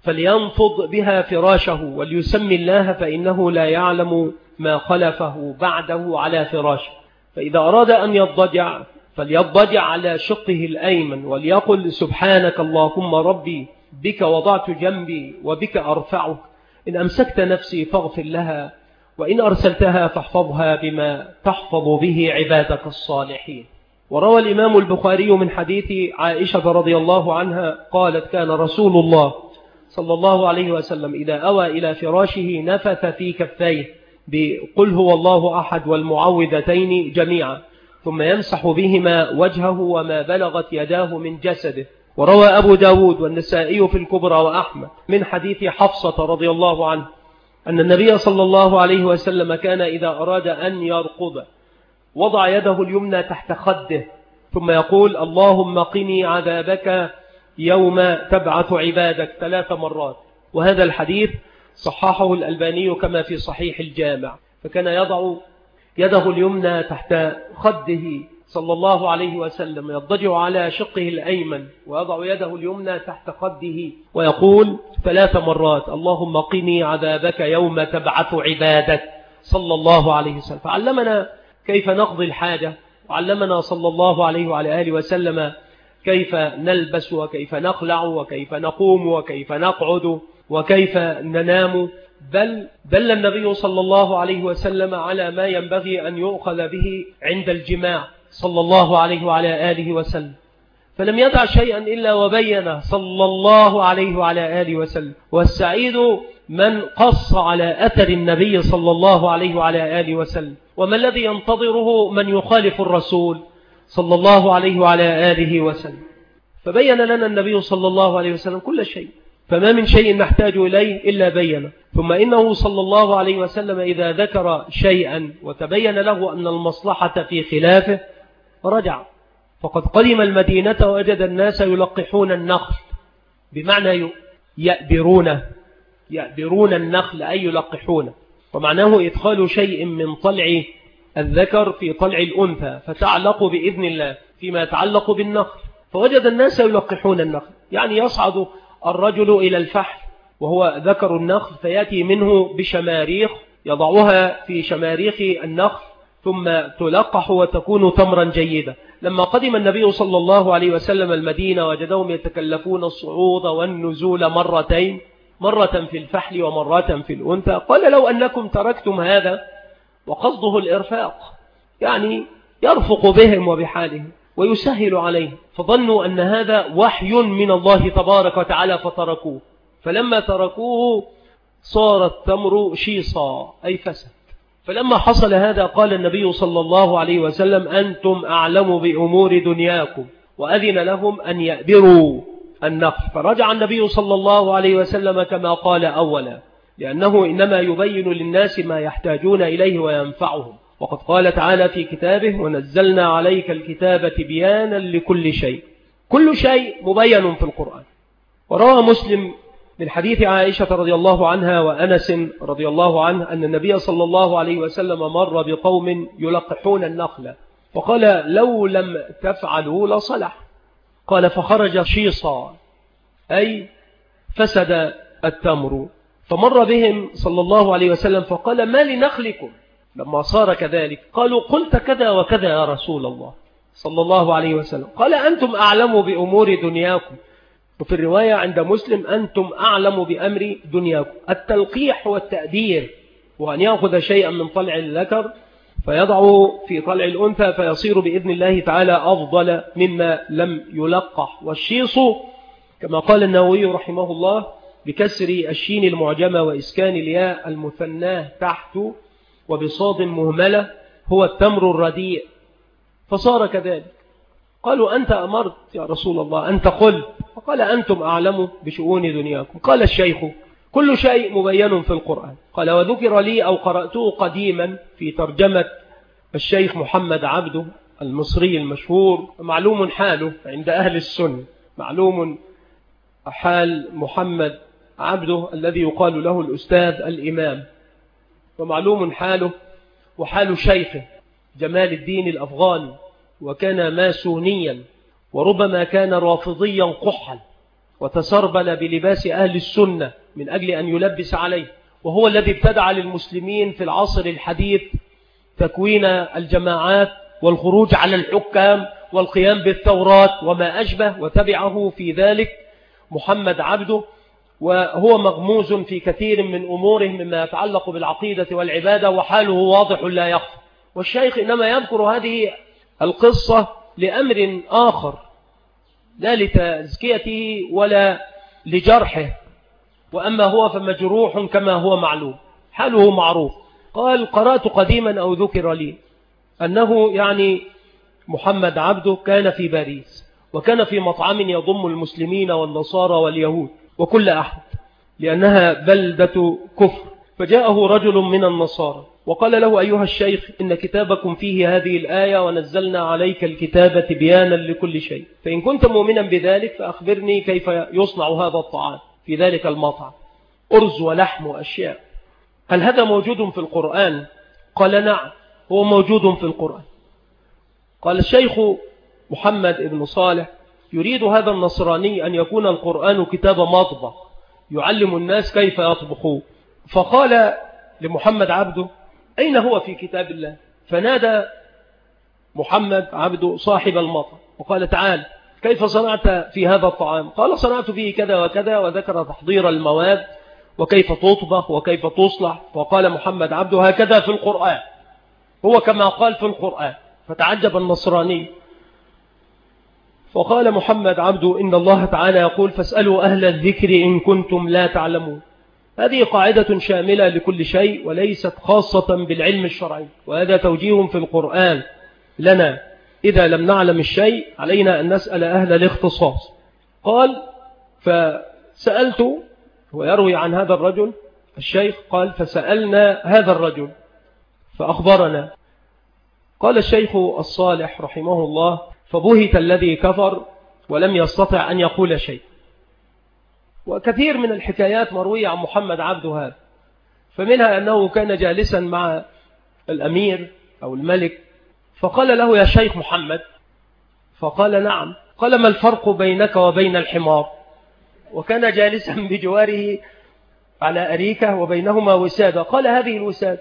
فلينفض بها فراشه وليسمي الله، فإنه لا يعلم ما خلفه بعده على فراشه. فإذا أراد أن يضجع فليضجع على شقه الأيمن وليقل: سبحانك اللهم ربي، بك وضعت جنبي وبك أرفعك، إن أمسكت نفسي فاغفر لها، وإن أرسلتها فاحفظها بما تحفظ به عبادك الصالحين. وروى الإمام البخاري من حديث عائشة رضي الله عنها قالت: كان رسول الله صلى الله عليه وسلم إذا أوى إلى فراشه نفث في كفيه بقل هو الله أحد والمعوذتين جميعا، ثم يمسح بهما وجهه وما بلغت يداه من جسده. وروى أبو داود والنسائي في الكبرى وأحمد من حديث حفصة رضي الله عنه أن النبي صلى الله عليه وسلم كان إذا أراد أن يرقد وضع يده اليمنى تحت خده ثم يقول: اللهم قني عذابك يوم تبعث عبادك 3 مرات. وهذا الحديث صححه الألباني كما في صحيح الجامع. فكان يضع يده اليمنى تحت خده صلى الله عليه وسلم، يضجع على شقه الأيمن ويضع يده اليمنى تحت خده ويقول 3 مرات: اللهم قني عذابك يوم تبعث عبادك صلى الله عليه وسلم. فعلمنا كيف نقضي الحاجة، وعلمنا صلى الله عليه وعلى آله وسلم كيف نلبس وكيف نخلع وكيف نقوم وكيف نقعد وكيف ننام، بل دل النبي صلى الله عليه وسلم على ما ينبغي أن يؤخذ به عند الجماع صلى الله عليه وعلى آله وسلم، فلم يدع شيئا إلا وبينه صلى الله عليه وعلى آله وسلم. والسعيد من قص على أثر النبي صلى الله عليه وعلى آله وسلم. وما الذي ينتظره من يخالف الرسول صلى الله عليه وعلى آله وسلم؟ فبين لنا النبي صلى الله عليه وسلم كل شيء، فما من شيء نحتاج إليه إلا بينه. ثم إنه صلى الله عليه وسلم إذا ذكر شيئا وتبين له أن المصلحة في خلافه رجع. فقد قدم المدينة ووجد الناس يلقحون النخل، بمعنى يأبرون النخل أي يلقحون، ومعناه إدخال شيء من طلع الذكر في طلع الأنثى فتعلق بإذن الله فيما يتعلق بالنخل. فوجد الناس يلقحون النخل، يعني يصعد الرجل إلى الفحل وهو ذكر النخل فيأتي منه بشماريخ يضعها في شماريخ النخل ثم تلقح وتكون تمرا جيدا. لما قدم النبي صلى الله عليه وسلم المدينة وجدهم يتكلفون الصعود والنزول مرتين، مرة في الفحل ومرة في الأنثى، قال: لو أنكم تركتم هذا، وقصده الإرفاق، يعني يرفق بهم وبحالهم، ويسهل عليه، فظنوا أن هذا وحي من الله تبارك وتعالى فتركوه. فلما تركوه صار التمر شيصا أي فسد. فلما حصل هذا قال النبي صلى الله عليه وسلم أنتم أعلم بأمور دنياكم، وأذن لهم أن يأبروا النخل. فرجع النبي صلى الله عليه وسلم كما قال أولا، لأنه إنما يبين للناس ما يحتاجون إليه وينفعهم. وقد قال تعالى في كتابه ونزلنا عليك الكتاب تبيانا لكل شيء. كل شيء مبين في القرآن. وروى مسلم من حديث عائشة رضي الله عنها وأنس رضي الله عنه أن النبي صلى الله عليه وسلم مر بقوم يلقحون النخل وقال لو لم تفعلوا لصلح. قال فخرج شيصا أي فسد التمر. فمر بهم صلى الله عليه وسلم فقال ما لنخلكم لما صار كذلك؟ قالوا قلت كذا وكذا يا رسول الله صلى الله عليه وسلم. قال أنتم أعلم بأمور دنياكم. وفي الرواية عند مسلم أنتم أعلم بأمر دنياكم. التلقيح والتأدير وأن يأخذ شيئا من طلع الذكر فيضعه في طلع الأنثى فيصير بإذن الله تعالى أفضل مما لم يلقح. والشيص كما قال النووي رحمه الله بكسر الشين المعجمة وإسكان الياء المثناه تحت وبصاد مهملة هو التمر الرديء. فصار كذلك. قالوا أنت أمرت يا رسول الله أنت قلت. فقال أنتم أعلم بشؤون دنياكم. قال الشيخ كل شيء مبين في القرآن. قال وذكر لي أو قرأته قديما في ترجمة الشيخ محمد عبده المصري المشهور. معلوم حاله عند أهل السنة. معلوم حال محمد عبده الذي يقال له الأستاذ الإمام، ومعلوم حاله وحال شيخه جمال الدين الأفغاني، وكان ماسونيا وربما كان رافضيا قحا وتسربل بلباس أهل السنة من أجل أن يلبس عليه، وهو الذي ابتدع للمسلمين في العصر الحديث تكوين الجماعات والخروج على الحكام والقيام بالثورات وما أشبه، وتبعه في ذلك محمد عبده، وهو مغموز في كثير من أموره مما يتعلق بالعقيدة والعبادة وحاله واضح لا يخفى. والشيخ إنما يذكر هذه القصة لأمر آخر لا لتزكيته ولا لجرحه، وأما هو فمجروح كما هو معلوم حاله معروف. قال قرأت قديما أو ذكر لي أنه يعني محمد عبده كان في باريس وكان في مطعم يضم المسلمين والنصارى واليهود وكل أحد لأنها بلدة كفر. فجاءه رجل من النصارى وقال له أيها الشيخ إن كتابكم فيه هذه الآية ونزلنا عليك الكتاب تبيانا لكل شيء، فإن كنت مؤمنا بذلك فأخبرني كيف يصنع هذا الطعام في ذلك المطعم، أرز ولحم وأشياء، هل هذا موجود في القرآن؟ قال نعم هو موجود في القرآن. قال الشيخ محمد بن صالح يريد هذا النصراني أن يكون القرآن كتاب مطبخ يعلم الناس كيف يطبخون. فقال لمحمد عبده أين هو في كتاب الله؟ فنادى محمد عبده صاحب المطعم وقال تعال كيف صنعت في هذا الطعام؟ قال صنعت فيه كذا وكذا، وذكر تحضير المواد وكيف تطبخ وكيف تصلح. وقال محمد عبده هكذا في القرآن، هو كما قال في القرآن. فتعجب النصراني فقال محمد عبده إن الله تعالى يقول فاسألوا أهل الذكر إن كنتم لا تعلمون. هذه قاعدة شاملة لكل شيء وليست خاصة بالعلم الشرعي، وهذا توجيه في القرآن لنا إذا لم نعلم الشيء علينا أن نسأل أهل الاختصاص. قال فسألت، ويروي عن هذا الرجل الشيخ قال فسألنا هذا الرجل فأخبرنا. قال الشيخ الصالح رحمه الله فبهت الذي كفر ولم يستطع أن يقول شيء. وكثير من الحكايات مروية عن محمد عبده هذا، فمنها أنه كان جالسا مع الأمير أو الملك فقال له يا شيخ محمد، فقال نعم. قال ما الفرق بينك وبين الحمار؟ وكان جالسا بجواره على أريكة وبينهما وسادة. قال هذه الوسادة.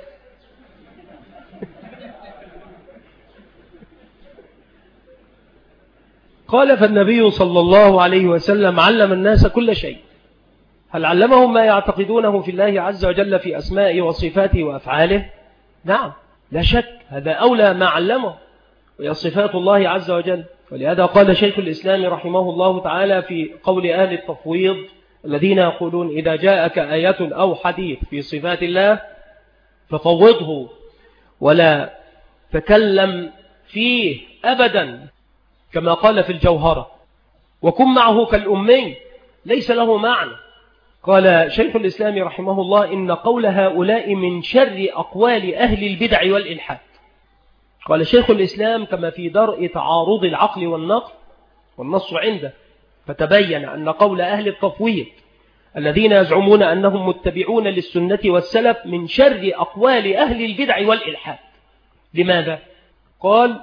قال فالنبي صلى الله عليه وسلم علم الناس كل شيء. هل علمهم ما يعتقدونه في الله عز وجل في أسمائه وصفاته وأفعاله؟ نعم لا شك، هذا أولى ما علمه، وهي صفات الله عز وجل. ولهذا قال شيخ الإسلام رحمه الله تعالى في قول أهل التفويض الذين يقولون إذا جاءك آية أو حديث في صفات الله ففوضه ولا تكلم فيه أبدا، كما قال في الجوهرة، وكن معه كالأمي ليس له معنى. قال شيخ الإسلام رحمه الله إن قول هؤلاء من شر أقوال أهل البدع والإلحاد. قال شيخ الإسلام كما في درء تعارض العقل والنقل والنص عنده، فتبين أن قول أهل التفويض الذين يزعمون أنهم متبعون للسنة والسلف من شر أقوال أهل البدع والإلحاد. لماذا؟ قال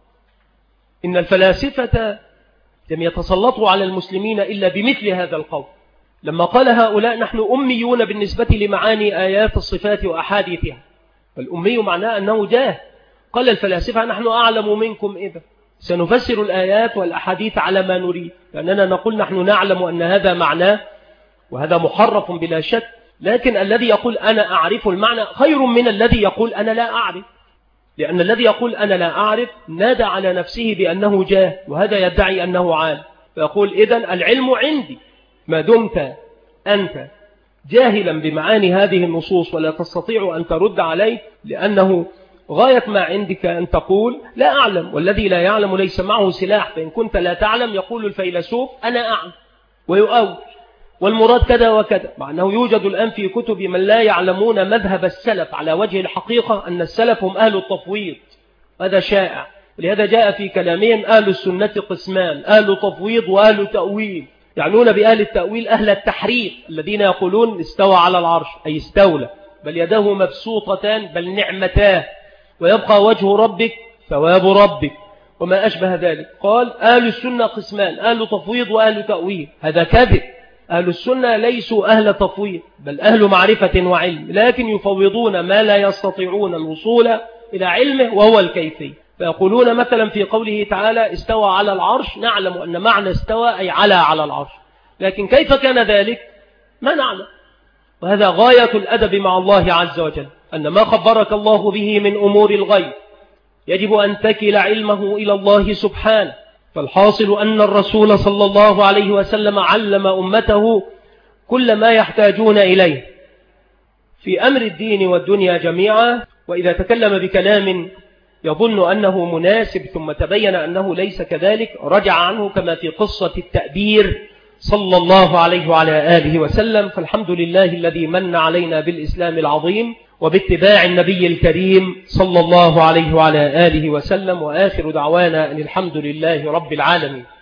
إن الفلاسفة لم يتسلطوا على المسلمين إلا بمثل هذا القول. لما قال هؤلاء نحن أميون بالنسبة لمعاني آيات الصفات وأحاديثها، فالأمي معناه أنه جاهل. قال الفلاسفة نحن أعلم منكم، إذا سنفسر الآيات والأحاديث على ما نريد، لأننا نقول نحن نعلم أن هذا معناه وهذا محرف بلا شك، لكن الذي يقول أنا أعرف المعنى خير من الذي يقول أنا لا أعرف، لأن الذي يقول أنا لا أعرف نادى على نفسه بأنه جاهل، وهذا يدعي أنه عالم، فيقول إذن العلم عندي ما دمت أنت جاهلا بمعاني هذه النصوص ولا تستطيع أن ترد عليه، لأنه غاية ما عندك أن تقول لا أعلم، والذي لا يعلم ليس معه سلاح، فإن كنت لا تعلم يقول الفيلسوف أنا أعلم ويؤول، والمراد كذا وكذا، مع أنه يوجد الآن في كتب من لا يعلمون مذهب السلف على وجه الحقيقة أن السلف هم أهل التفويض، هذا شائع. ولهذا جاء في كلامهم أهل السنة قسمان، أهل تفويض وأهل تأويل، يعنون بأهل التأويل أهل التحريف الذين يقولون استوى على العرش أي استولى، بل يداه مبسوطتان بل نعمتاه، ويبقى وجه ربك ثواب ربك وما أشبه ذلك. قال أهل السنة قسمان، أهل تفويض وأهل تأويل، هذا كذب. أهل السنة ليسوا أهل تفويض بل أهل معرفة وعلم، لكن يفوضون ما لا يستطيعون الوصول إلى علمه وهو الكيفية. فيقولون مثلا في قوله تعالى استوى على العرش، نعلم أن معنى استوى أي على العرش، لكن كيف كان ذلك ما نعلم. وهذا غاية الأدب مع الله عز وجل، أن ما خبرك الله به من أمور الغيب يجب أن تكل علمه إلى الله سبحانه. فالحاصل أن الرسول صلى الله عليه وسلم علم أمته كل ما يحتاجون إليه في أمر الدين والدنيا جميعا، وإذا تكلم بكلام يظن أنه مناسب ثم تبين أنه ليس كذلك رجع عنه، كما في قصة التأبير صلى الله عليه وعلى آله وسلم. فالحمد لله الذي من علينا بالإسلام العظيم وباتباع النبي الكريم صلى الله عليه وعلى آله وسلم، وآخر دعوانا أن الحمد لله رب العالمين.